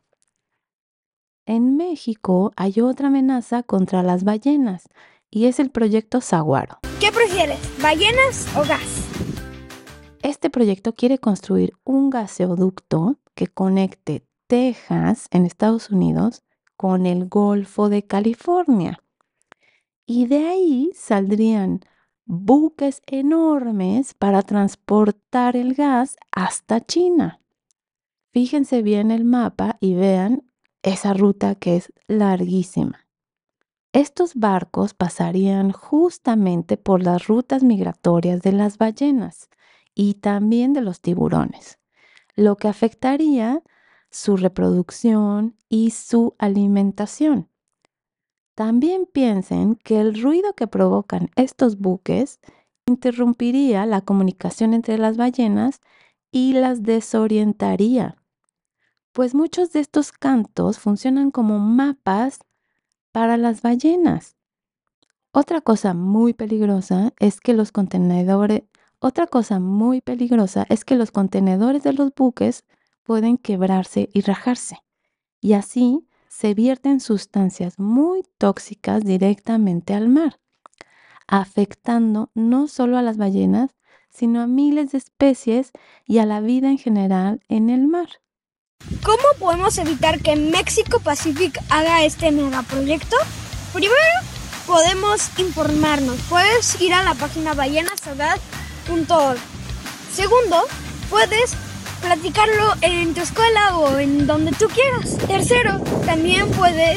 En México hay otra amenaza contra las ballenas y es el proyecto Saguaro.
¿Qué prefieres, ballenas o gas?
Este proyecto quiere construir un gaseoducto que conecte Texas, en Estados Unidos, con el Golfo de California. Y de ahí saldrían buques enormes para transportar el gas hasta China. Fíjense bien el mapa y vean esa ruta que es larguísima. Estos barcos pasarían justamente por las rutas migratorias de las ballenas y también de los tiburones, lo que afectaría su reproducción y su alimentación. También piensen que el ruido que provocan estos buques interrumpiría la comunicación entre las ballenas y las desorientaría, pues muchos de estos cantos funcionan como mapas para las ballenas. Otra cosa muy peligrosa es que los contenedores, otra cosa muy peligrosa es que los contenedores de los buques pueden quebrarse y rajarse, y así se vierten sustancias muy tóxicas directamente al mar, afectando no solo a las ballenas, sino a miles de especies y a la vida en general en el mar.
¿Cómo podemos evitar que México Pacific haga este megaproyecto? Primero, podemos informarnos. Puedes ir a la página ballenasaudadas punto org. Segundo, puedes platicarlo en tu escuela o en donde tú quieras. Tercero, también puedes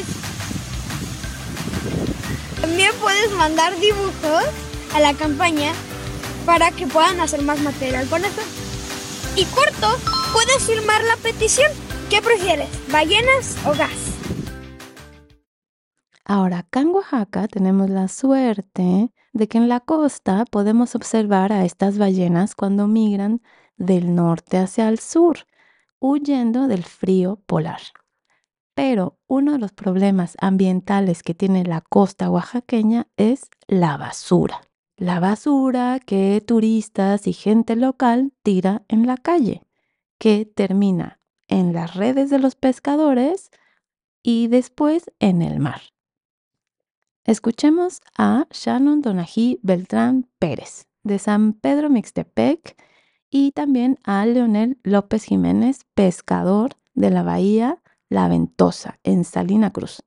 también puedes mandar dibujos a la campaña para que puedan hacer más material con eso. Y cuarto, puedes firmar la petición. ¿Qué prefieres, ballenas o gas?
Ahora, acá en Oaxaca tenemos la suerte de que en la costa podemos observar a estas ballenas cuando migran del norte hacia el sur, huyendo del frío polar. Pero uno de los problemas ambientales que tiene la costa oaxaqueña es la basura. La basura que turistas y gente local tira en la calle, que termina en las redes de los pescadores y después en el mar. Escuchemos a Shannon Donají Beltrán Pérez, de San Pedro Mixtepec, y también a Leonel López Jiménez, pescador de la bahía La Ventosa, en Salina Cruz.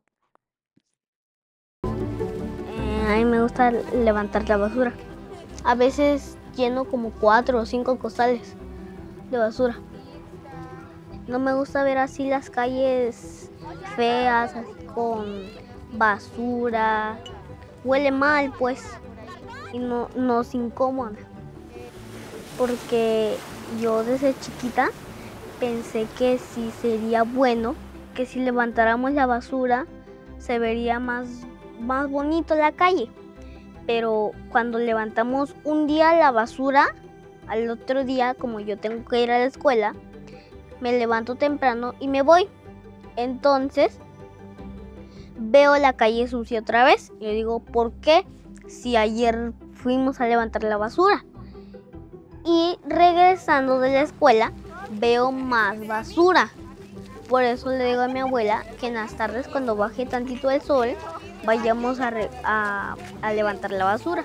Eh, a mí me gusta levantar la basura. A veces lleno como cuatro o cinco costales de basura. No me gusta ver así las calles feas, así con basura. Huele mal, pues, y no, nos incomoda. Porque yo desde chiquita pensé que sí sería bueno que si levantáramos la basura se vería más, más bonito la calle. Pero cuando levantamos un día la basura, al otro día, como yo tengo que ir a la escuela, me levanto temprano y me voy. Entonces veo la calle sucia otra vez. Y yo digo, ¿por qué? Si ayer fuimos a levantar la basura. Y regresando de la escuela, veo más basura. Por eso le digo a mi abuela que en las tardes, cuando baje tantito el sol, vayamos a, re, a, a levantar la basura.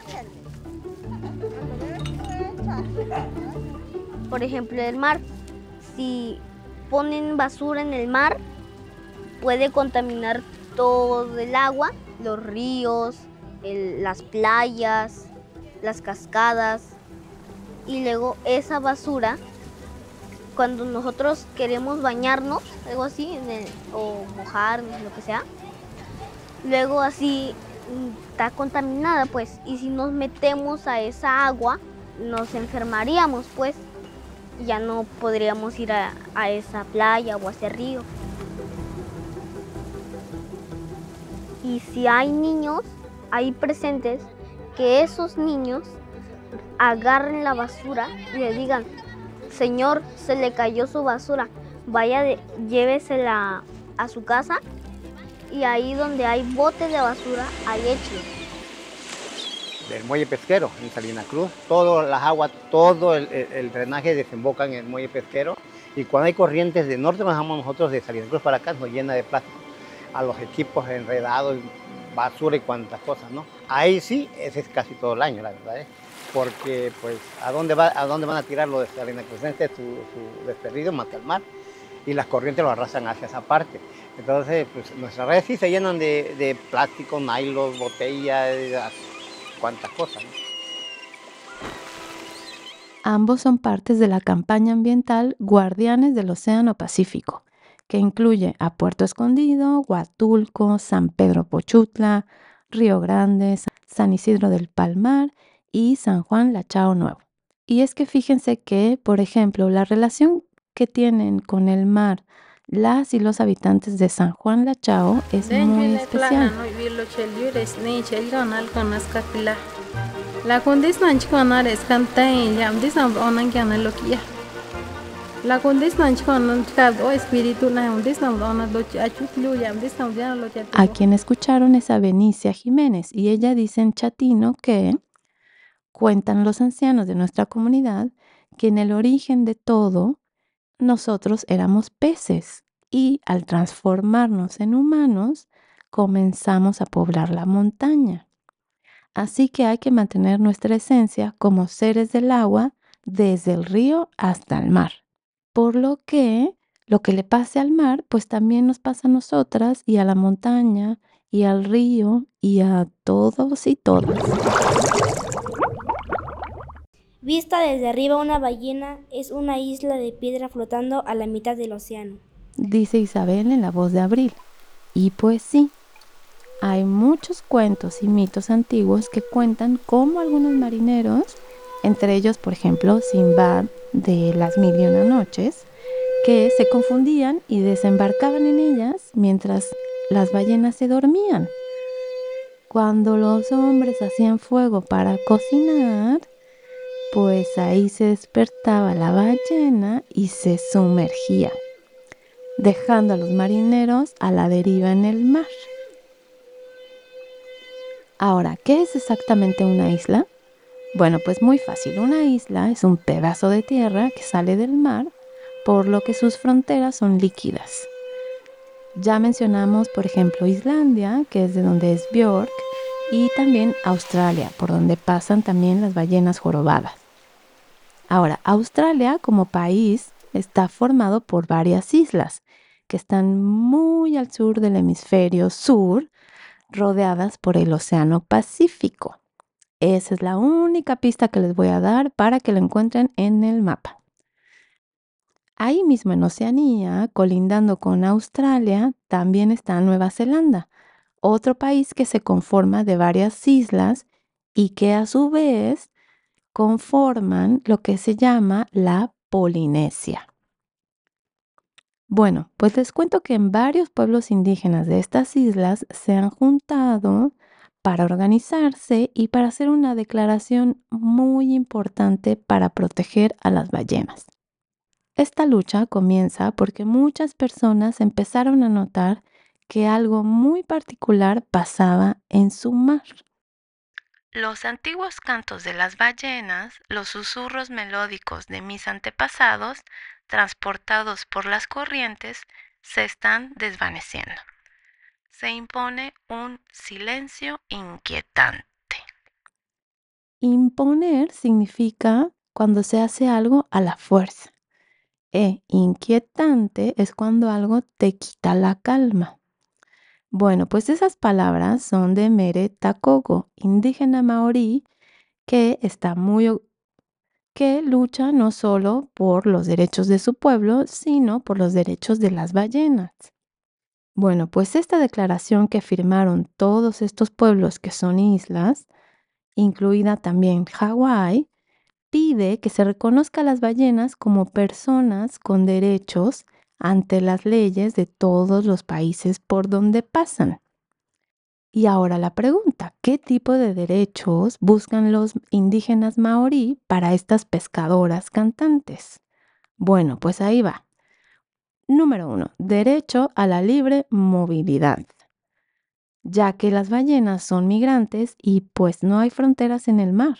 Por ejemplo, el mar. Si ponen basura en el mar, puede contaminar todo el agua, los ríos, el, las playas, las cascadas. Y luego esa basura, cuando nosotros queremos bañarnos, algo así, en el, o mojarnos, lo que sea, luego así
está contaminada, pues, y si nos metemos a esa agua, nos enfermaríamos, pues, y ya no podríamos ir a, a esa playa o a ese río. Y si hay niños ahí presentes, que esos niños agarren la basura y le digan, señor, se le cayó su basura, vaya, de, llévesela a su casa y ahí donde hay botes de basura, ahí échelo.
Del muelle pesquero en Salina Cruz, todas las aguas, todo el, el, el drenaje desemboca en el muelle pesquero y cuando hay corrientes de norte bajamos nosotros de Salina Cruz para acá, nos llena de plástico a los equipos enredados, basura y cuantas cosas, ¿no? Ahí sí, ese es casi todo el año, la verdad, ¿eh? Porque pues ¿a dónde, va, a dónde van a tirarlo de Salina Cruz? Este su, su desperdicio más que al mar y las corrientes lo arrasan hacia esa parte. Entonces, pues nuestras redes sí se llenan de, de plástico, nylon, botellas, cuantas cosas, ¿no?
Ambos son partes de la campaña ambiental Guardianes del Océano Pacífico, que incluye a Puerto Escondido, Huatulco, San Pedro Pochutla, Río Grande, San Isidro del Palmar y San Juan Lachao Nuevo. Y es que fíjense que, por ejemplo, la relación que tienen con el mar las y los habitantes de San Juan Lachao es muy especial.
La condición chiconar es cantain, yam disam onan kiana lokia. La condición chiconar o espíritu na un disam onan lo achutlu yam disam ya lo que.
A quien escucharon es a Benicia Jiménez y ella dice en chatino que cuentan los ancianos de nuestra comunidad que en el origen de todo nosotros éramos peces y al transformarnos en humanos comenzamos a poblar la montaña. Así que hay que mantener nuestra esencia como seres del agua desde el río hasta el mar. Por lo que lo que le pase al mar, pues también nos pasa a nosotras y a la montaña y al río y a todos y todas.
Vista desde arriba, una ballena es una isla de piedra flotando a la mitad del océano.
Dice Isabel en la voz de Abril. Y pues sí. Hay muchos cuentos y mitos antiguos que cuentan cómo algunos marineros, entre ellos, por ejemplo, Simbad de Las Mil y Una Noches, que se confundían y desembarcaban en ellas mientras las ballenas se dormían. Cuando los hombres hacían fuego para cocinar, pues ahí se despertaba la ballena y se sumergía, dejando a los marineros a la deriva en el mar. Ahora, ¿qué es exactamente una isla? Bueno, pues muy fácil. Una isla es un pedazo de tierra que sale del mar, por lo que sus fronteras son líquidas. Ya mencionamos, por ejemplo, Islandia, que es de donde es Björk, y también Australia, por donde pasan también las ballenas jorobadas. Ahora, Australia como país está formado por varias islas que están muy al sur del hemisferio sur, rodeadas por el Océano Pacífico. Esa es la única pista que les voy a dar para que lo encuentren en el mapa. Ahí mismo en Oceanía, colindando con Australia, también está Nueva Zelanda, otro país que se conforma de varias islas y que a su vez conforman lo que se llama la Polinesia. Bueno, pues les cuento que en varios pueblos indígenas de estas islas se han juntado para organizarse y para hacer una declaración muy importante para proteger a las ballenas. Esta lucha comienza porque muchas personas empezaron a notar que algo muy particular pasaba en su mar. Los antiguos cantos de las ballenas, los susurros melódicos de mis antepasados, transportados por las corrientes, se están desvaneciendo. Se impone un silencio inquietante. Imponer significa cuando se hace algo a la fuerza. E inquietante es cuando algo te quita la calma. Bueno, pues esas palabras son de Mere Takogo, indígena maorí, que está muy que lucha no solo por los derechos de su pueblo, sino por los derechos de las ballenas. Bueno, pues esta declaración que firmaron todos estos pueblos que son islas, incluida también Hawái, pide que se reconozca a las ballenas como personas con derechos ante las leyes de todos los países por donde pasan. Y ahora la pregunta, ¿qué tipo de derechos buscan los indígenas maorí para estas pescadoras cantantes? Bueno, pues ahí va. Número uno, derecho a la libre movilidad, ya que las ballenas son migrantes y pues no hay fronteras en el mar.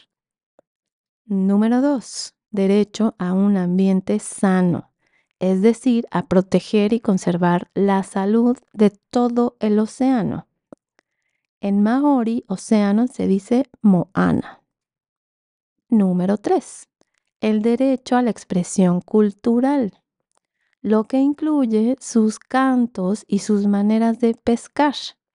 Número dos, derecho a un ambiente sano, es decir, a proteger y conservar la salud de todo el océano. En maorí, océano se dice moana. Número tres, el derecho a la expresión cultural, lo que incluye sus cantos y sus maneras de pescar.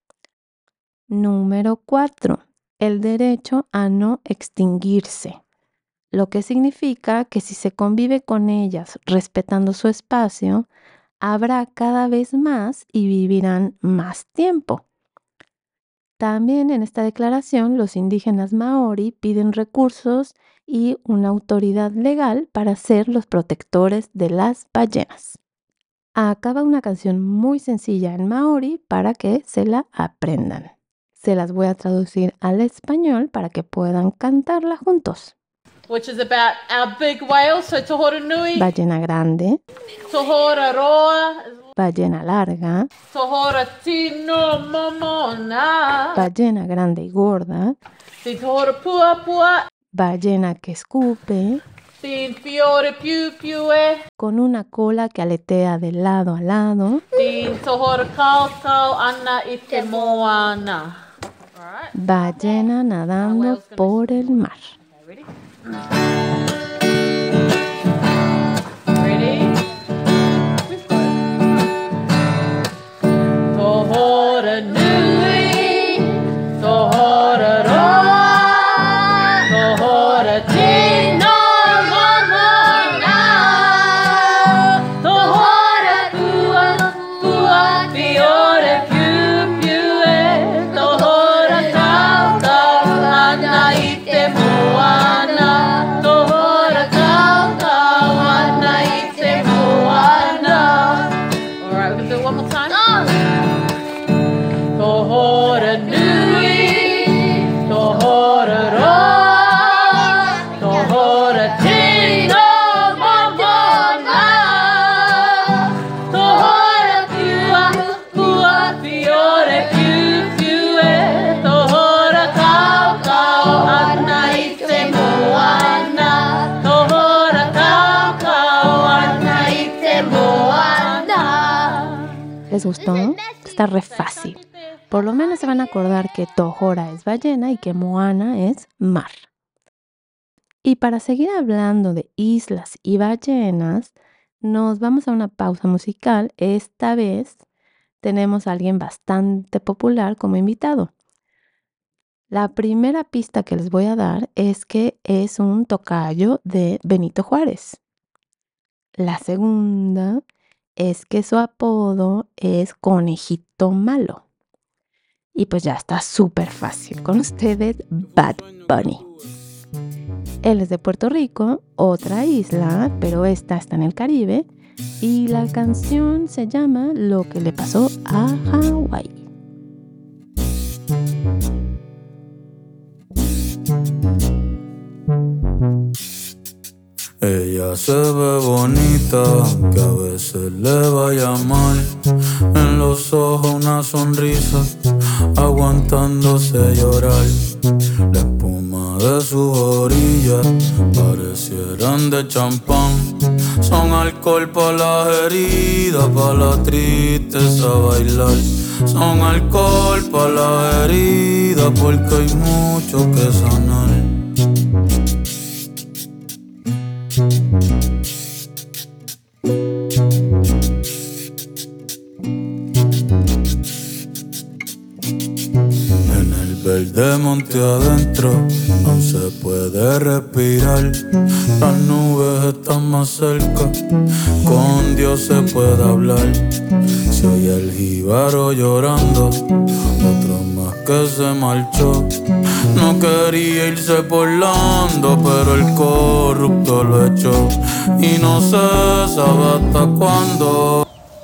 Número cuatro, el derecho a no extinguirse, lo que significa que si se convive con ellas respetando su espacio, habrá cada vez más y vivirán más tiempo. También en esta declaración los indígenas maorí piden recursos y una autoridad legal para ser los protectores de las ballenas. Acaba una canción muy sencilla en maorí para que se la aprendan. Se las voy a traducir al español para que puedan cantarla juntos.
Which is about our big whales, so Tohora Nui,
Ballena grande,
Tohora Roa,
ballena larga,
Tohora Tino Momona,
ballena grande y gorda,
Tohora Pua Pua,
ballena que escupe,
Tin Fiore Piu Piue,
con una cola que aletea de lado a lado,
Tin Tohora Kau Kau Ana Ite Moana.
ballena nadando por el mar.
Ready? Tohora Nui, Tohora Roa, Tohora Tino Momona, Tohora Pua Pua Fiore Piu Piue, Tohora Kau Kau Ana Ite Moana. Tohora Nui, Tohora Roa, Tohora Tino Momona, Tohora Pua Pua Fiore Piu Piue, Tohora Kau Kau Ana Ite Moana, Tohora Kau Kau Ana Ite Moana.
¿Les gustó? Está re fácil. Por lo menos se van a acordar que Tohora es ballena y que Moana es mar. Y para seguir hablando de islas y ballenas, nos vamos a una pausa musical. Esta vez tenemos a alguien bastante popular como invitado. La primera pista que les voy a dar es que es un tocayo de Benito Juárez. La segunda es que su apodo es Conejito Malo. Y pues ya está súper fácil. Con ustedes, Bad Bunny. Él es de Puerto Rico, otra isla, pero esta está en el Caribe. Y la canción se llama Lo que le pasó a Hawái.
Ella se ve bonita, que a veces le vaya mal. En los ojos una sonrisa, aguantándose llorar. La espuma de sus orillas parecieran de champán. Son alcohol pa' las heridas, pa' la tristeza bailar. Son alcohol pa' las heridas, porque hay mucho que sanar. En el verde monte adentro no se puede respirar. Las nubes están más cerca, con Dios se puede hablar. Si oye el jíbaro llorando, otro más que se marchó. No quería irse por Lando, pero el corrupto lo echó. Y no se sabe hasta cuándo.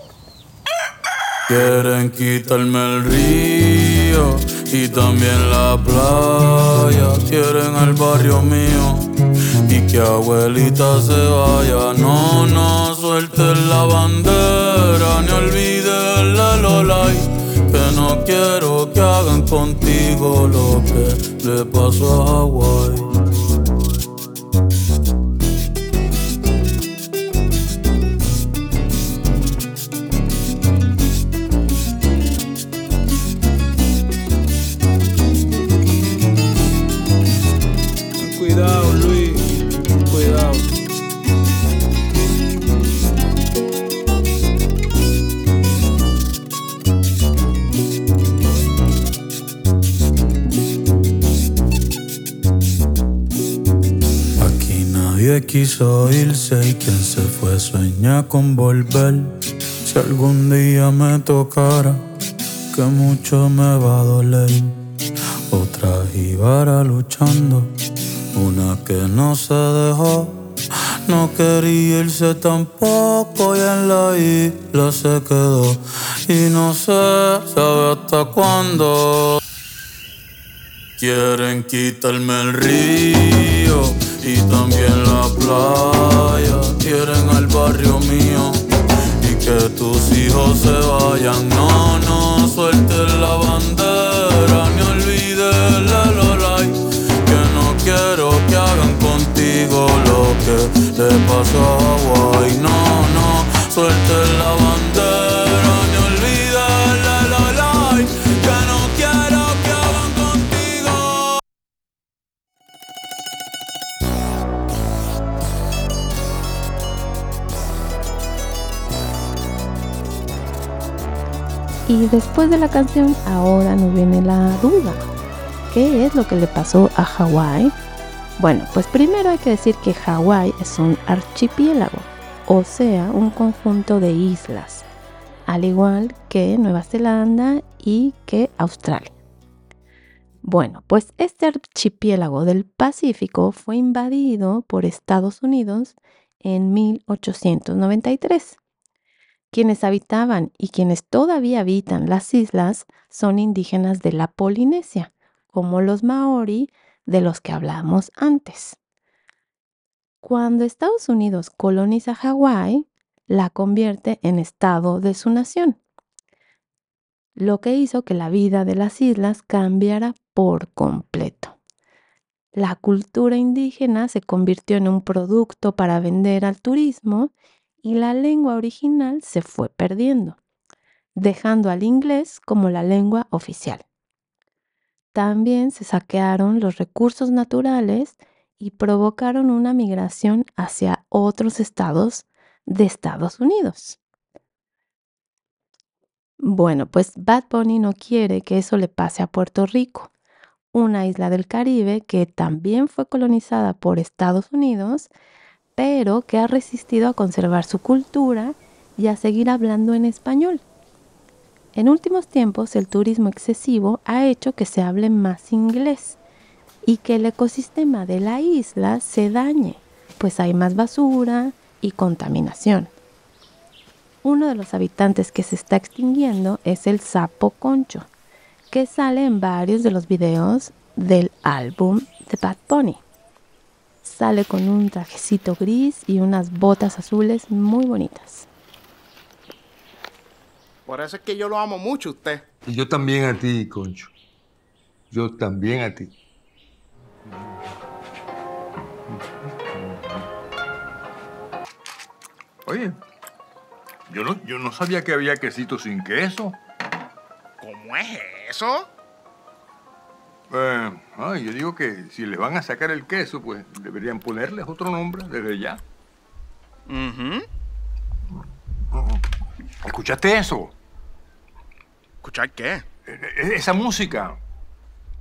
Quieren quitarme el río y también la playa. Quieren el barrio mío y que abuelita se vaya. No, no suelten la bandera ni olviden el Lolay. Que no quiero que hagan contigo lo que le pasó a Hawái. Cuidado, Luis, cuidado. Aquí nadie quiso irse y quien se fue sueña con volver. Si algún día me tocara, que mucho me va a doler. Otra jíbara luchando, una que no se dejó, no quería irse tampoco y en la isla se quedó. Y no se sabe hasta cuándo. Quieren quitarme el río y también la playa. Quieren al barrio mío y que tus hijos se vayan. No, no suelten la bandera ni olviden la Lolay. Quiero que hagan contigo lo que le pasó a Hawái. No, no, suelten la bandera ni olviden la Lolay. Que no quiero que hagan contigo.
Y después de la canción, ahora nos viene la duda. ¿Qué es lo que le pasó a Hawái? Bueno, pues primero hay que decir que Hawái es un archipiélago, o sea, un conjunto de islas, al igual que Nueva Zelanda y que Australia. Bueno, pues este archipiélago del Pacífico fue invadido por Estados Unidos en mil ochocientos noventa y tres. Quienes habitaban y quienes todavía habitan las islas son indígenas de la Polinesia, como los maorí de los que hablamos antes. Cuando Estados Unidos coloniza Hawái, la convierte en estado de su nación, lo que hizo que la vida de las islas cambiara por completo. La cultura indígena se convirtió en un producto para vender al turismo y la lengua original se fue perdiendo, dejando al inglés como la lengua oficial. También se saquearon los recursos naturales y provocaron una migración hacia otros estados de Estados Unidos. Bueno, pues Bad Bunny no quiere que eso le pase a Puerto Rico, una isla del Caribe que también fue colonizada por Estados Unidos, pero que ha resistido a conservar su cultura y a seguir hablando en español. En últimos tiempos, el turismo excesivo ha hecho que se hable más inglés y que el ecosistema de la isla se dañe, pues hay más basura y contaminación. Uno de los habitantes que se está extinguiendo es el sapo concho, que sale en varios de los videos del álbum de Bad Bunny. Sale con un trajecito gris y unas botas azules muy bonitas.
Por eso es que yo lo amo mucho a usted.
Y yo también a ti, Concho. Yo también a ti. Oye, yo no, yo no sabía que había quesito sin queso.
¿Cómo es eso?
Eh, ay, yo digo que si le van a sacar el queso, pues deberían ponerles otro nombre desde ya.
Uh-huh.
¿Escuchaste eso?
¿Escuchar qué?
Esa música.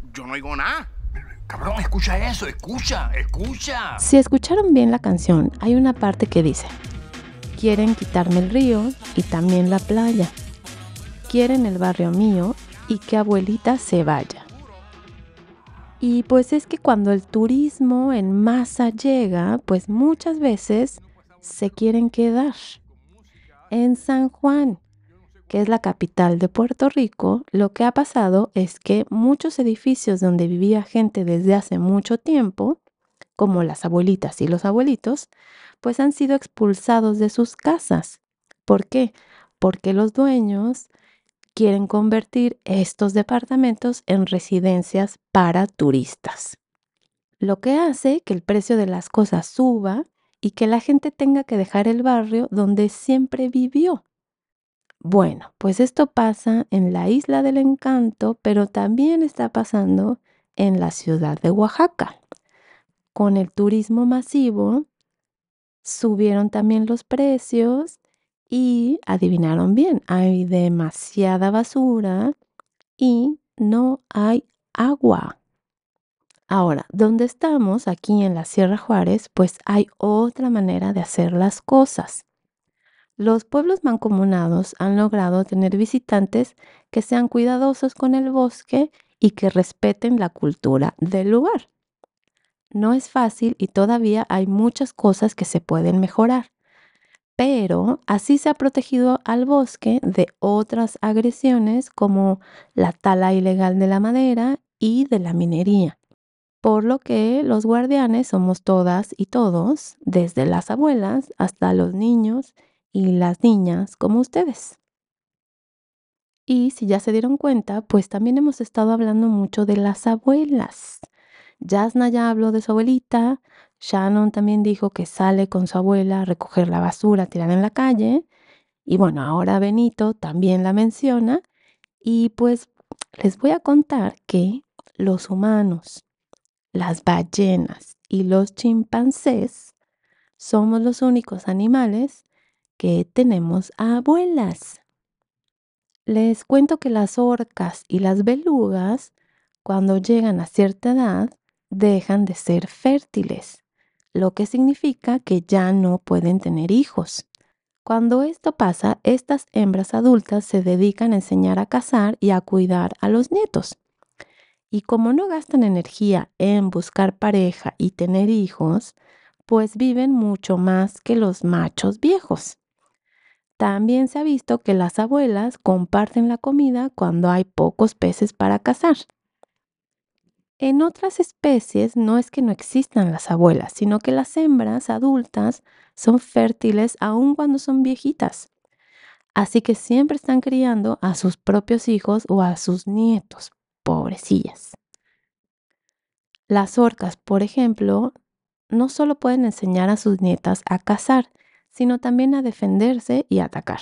Yo no oigo nada.
Cabrón, escucha eso, escucha, escucha.
Si escucharon bien la canción, hay una parte que dice: quieren quitarme el río y también la playa. Quieren el barrio mío y que abuelita se vaya. Y pues es que cuando el turismo en masa llega, pues muchas veces se quieren quedar. En San Juan, que es la capital de Puerto Rico, lo que ha pasado es que muchos edificios donde vivía gente desde hace mucho tiempo, como las abuelitas y los abuelitos, pues han sido expulsados de sus casas. ¿Por qué? Porque los dueños quieren convertir estos departamentos en residencias para turistas, lo que hace que el precio de las cosas suba y que la gente tenga que dejar el barrio donde siempre vivió. Bueno, pues esto pasa en la Isla del Encanto, pero también está pasando en la ciudad de Oaxaca. Con el turismo masivo, subieron también los precios y adivinaron bien, hay demasiada basura y no hay agua. Ahora, donde estamos, aquí en la Sierra Juárez, pues hay otra manera de hacer las cosas. Los pueblos mancomunados han logrado tener visitantes que sean cuidadosos con el bosque y que respeten la cultura del lugar. No es fácil y todavía hay muchas cosas que se pueden mejorar, pero así se ha protegido al bosque de otras agresiones como la tala ilegal de la madera y de la minería. Por lo que los guardianes somos todas y todos, desde las abuelas hasta los niños y las niñas como ustedes. Y si ya se dieron cuenta, pues también hemos estado hablando mucho de las abuelas. Yasna ya habló de su abuelita, Shannon también dijo que sale con su abuela a recoger la basura tirada en la calle, y bueno, ahora Benito también la menciona, y pues les voy a contar que los humanos, las ballenas y los chimpancés somos los únicos animales que tenemos abuelas. Les cuento que las orcas y las belugas, cuando llegan a cierta edad, dejan de ser fértiles, lo que significa que ya no pueden tener hijos. Cuando esto pasa, estas hembras adultas se dedican a enseñar a cazar y a cuidar a los nietos. Y como no gastan energía en buscar pareja y tener hijos, pues viven mucho más que los machos viejos. También se ha visto que las abuelas comparten la comida cuando hay pocos peces para cazar. En otras especies no es que no existan las abuelas, sino que las hembras adultas son fértiles aun cuando son viejitas. Así que siempre están criando a sus propios hijos o a sus nietos, pobrecillas. Las orcas, por ejemplo, no solo pueden enseñar a sus nietas a cazar, sino también a defenderse y atacar.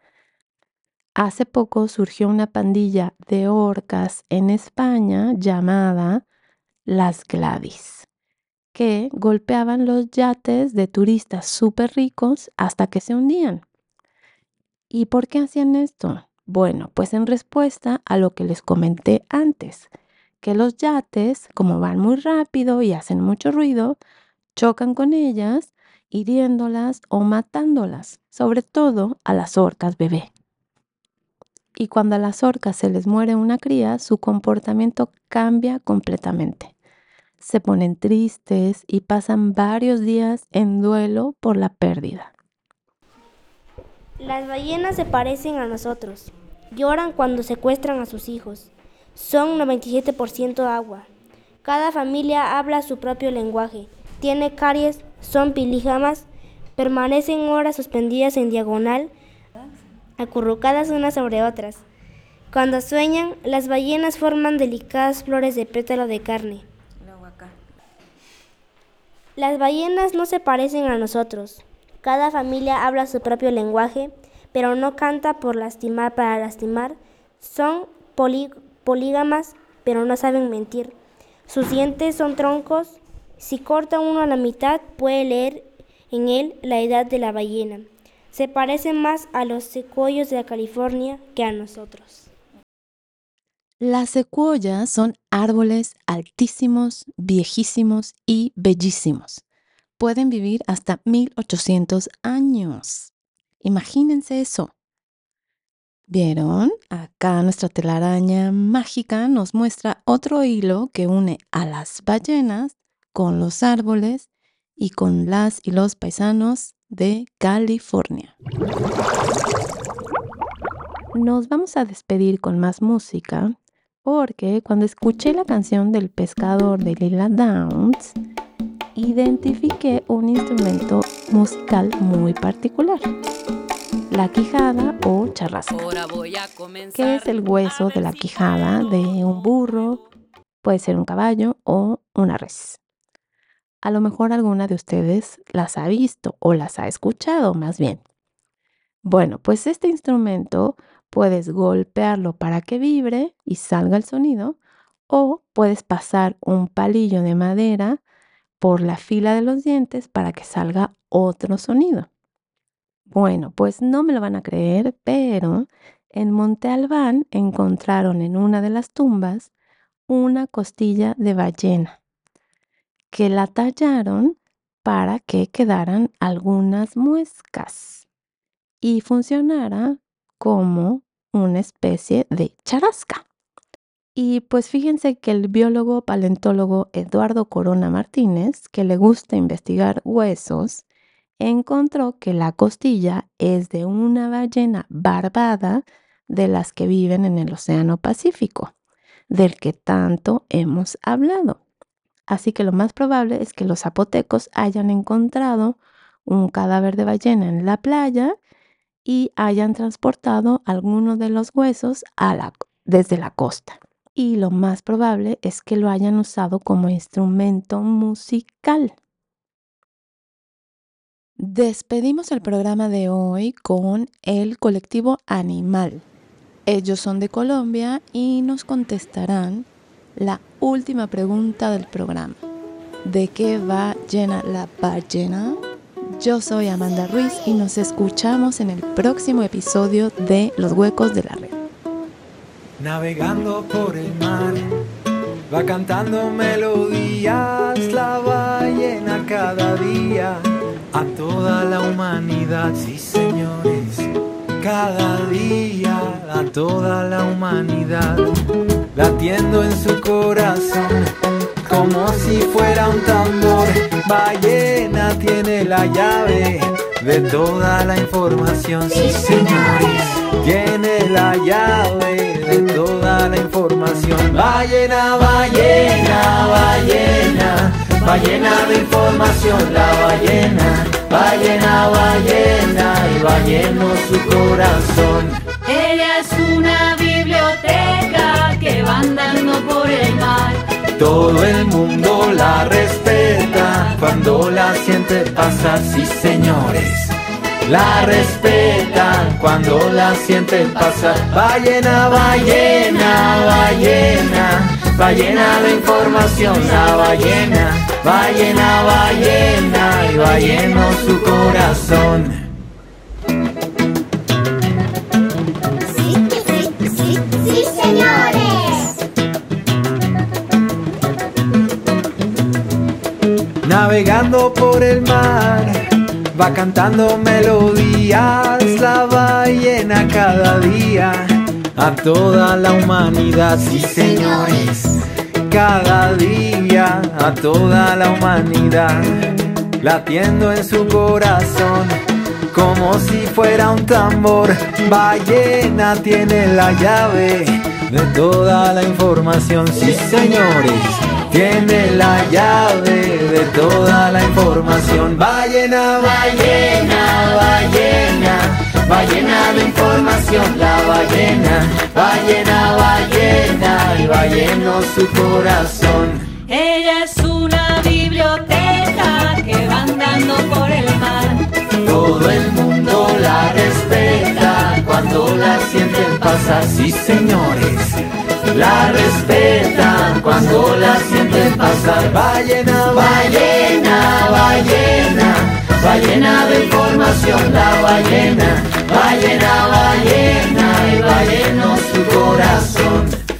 Hace poco surgió una pandilla de orcas en España llamada las Gladys, que golpeaban los yates de turistas súper ricos hasta que se hundían. ¿Y por qué hacían esto? Bueno, pues en respuesta a lo que les comenté antes, que los yates, como van muy rápido y hacen mucho ruido, chocan con ellas, hiriéndolas o matándolas, sobre todo a las orcas bebé. Y cuando a las orcas se les muere una cría, su comportamiento cambia completamente. Se ponen tristes y pasan varios días en duelo por la pérdida.
Las ballenas se parecen a nosotros. Lloran cuando secuestran a sus hijos. Son noventa y siete por ciento agua. Cada familia habla su propio lenguaje. Tiene caries, son pilígamas, permanecen horas suspendidas en diagonal, acurrucadas unas sobre otras. Cuando sueñan, las ballenas forman delicadas flores de pétalo de carne. Las ballenas no se parecen a nosotros. Cada familia habla su propio lenguaje, pero no canta por lastimar para lastimar. Son polí- polígamas, pero no saben mentir. Sus dientes son troncos. Si corta uno a la mitad, puede leer en él la edad de la ballena. Se parecen más a los secuoyos de California que a nosotros.
Las secuoyas son árboles altísimos, viejísimos y bellísimos. Pueden vivir hasta mil ochocientos años. Imagínense eso. ¿Vieron? Acá nuestra telaraña mágica nos muestra otro hilo que une a las ballenas con los árboles y con las y los paisanos de California. Nos vamos a despedir con más música porque cuando escuché la canción del pescador de Lila Downs, identifiqué un instrumento musical muy particular, la quijada o charrasca, que es el hueso de la quijada de un burro, puede ser un caballo o una res. A lo mejor alguna de ustedes las ha visto o las ha escuchado más bien. Bueno, pues este instrumento puedes golpearlo para que vibre y salga el sonido, o puedes pasar un palillo de madera por la fila de los dientes para que salga otro sonido. Bueno, pues no me lo van a creer, pero en Monte Albán encontraron en una de las tumbas una costilla de ballena que la tallaron para que quedaran algunas muescas y funcionara como una especie de charrasca. Y pues fíjense que el biólogo paleontólogo Eduardo Corona Martínez, que le gusta investigar huesos, encontró que la costilla es de una ballena barbada de las que viven en el Océano Pacífico, del que tanto hemos hablado. Así que lo más probable es que los zapotecos hayan encontrado un cadáver de ballena en la playa y hayan transportado alguno de los huesos a la, desde la costa. Y lo más probable es que lo hayan usado como instrumento musical. Despedimos el programa de hoy con el colectivo Animal. Ellos son de Colombia y nos contestarán la última pregunta del programa. ¿De qué va llena la ballena? Yo soy Amanda Ruiz y nos escuchamos en el próximo episodio de Los Huecos de la Red.
Navegando por el mar, va cantando melodías la ballena cada día. A toda la humanidad, sí señores, cada día a toda la humanidad, latiendo en su corazón como si fuera un tambor. Ballena tiene la llave de toda la información, sí señores, tiene la llave de toda la información. Ballena, ballena, ballena, ballena de información, la ballena, ballena, ballena, y balleno su corazón.
Ella es una biblioteca que va andando por el mar.
Todo el mundo la respeta cuando la siente pasar, sí señores, la respetan cuando la sienten pasar. Ballena, ballena, ballena, ballena de información, la ballena, ballena, ballena, y balleno su corazón.
Sí, sí, sí, sí, señores.
Navegando por el mar, va cantando melodías la ballena cada día. A toda la humanidad, sí señores, cada día a toda la humanidad, latiendo en su corazón como si fuera un tambor. Ballena tiene la llave de toda la información, sí señores, tiene la llave de toda la información. Ballena, ballena, ballena, ballena de información, la ballena, ballena, ballena, y balleno su corazón.
Ella es una biblioteca que va andando por el mar.
Todo el mundo la respeta cuando la sienten pasar, sí señores, la respetan cuando la sienten pasar. Ballena, ballena, ballena, ballena de información, la ballena, ballena, ballena, y balleno su corazón.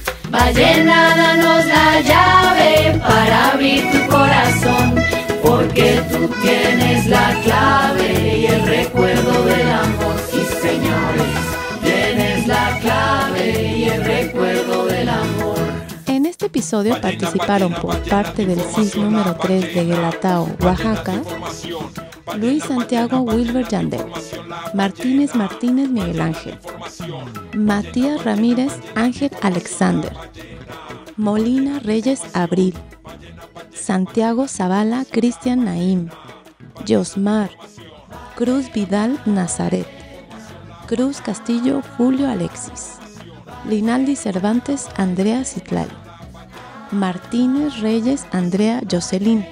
Ballena, danos la llave para abrir tu corazón, porque tú tienes la clave y el recuerdo del amor. Sí, señores, tienes la clave y el recuerdo del amor.
En este episodio participaron por parte del C I S número tres de Guelatao, Oaxaca, Luis Santiago Wilber Yandel, Martínez Martínez Miguel Ángel, Matías Ramírez Ángel Alexander, Molina Reyes Abril, Santiago Zavala Cristian Naim, Yosmar, Cruz Vidal Nazaret, Cruz Castillo Julio Alexis, Linaldi Cervantes Andrea Citlali, Martínez Reyes Andrea Jocelyn,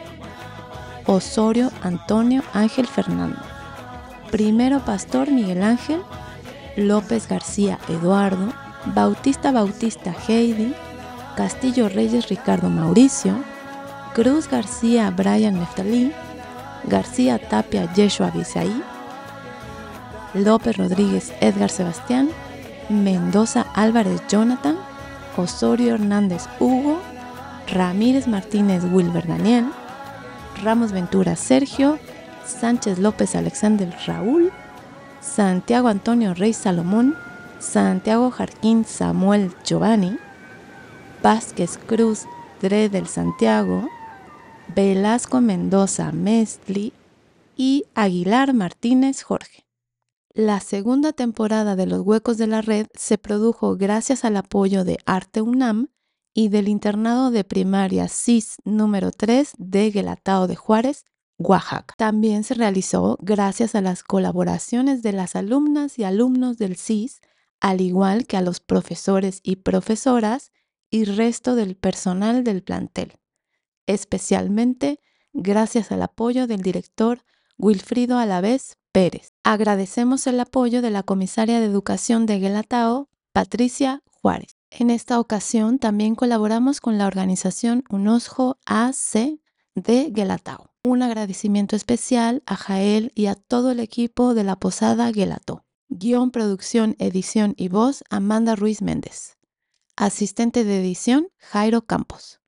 Osorio Antonio Ángel Fernando, Primero Pastor Miguel Ángel, López García Eduardo, Bautista Bautista Heidi, Castillo Reyes Ricardo Mauricio, Cruz García Brian Neftalí, García Tapia Yeshua Bisaí, López Rodríguez Edgar Sebastián, Mendoza Álvarez Jonathan, Osorio Hernández Hugo, Ramírez Martínez Wilber Daniel, Ramos Ventura Sergio, Sánchez López Alexander Raúl, Santiago Antonio Rey Salomón, Santiago Jarquín Samuel Giovanni, Vázquez Cruz Dre del Santiago, Velasco Mendoza Mestli y Aguilar Martínez Jorge. La segunda temporada de Los Huecos de la Red se produjo gracias al apoyo de Arte UNAM y del internado de primaria C I S número tres de Guelatao de Juárez, Oaxaca. También se realizó gracias a las colaboraciones de las alumnas y alumnos del C I S, al igual que a los profesores y profesoras y resto del personal del plantel. Especialmente gracias al apoyo del director Wilfrido Alavés Pérez. Agradecemos el apoyo de la comisaria de Educación de Guelatao, Patricia Juárez. En esta ocasión también colaboramos con la organización UNOSJO A C de Guelatao. Un agradecimiento especial a Jael y a todo el equipo de la Posada Guelatao. Guión, producción, edición y voz, Amanda Ruiz Méndez. Asistente de edición, Jairo Campos.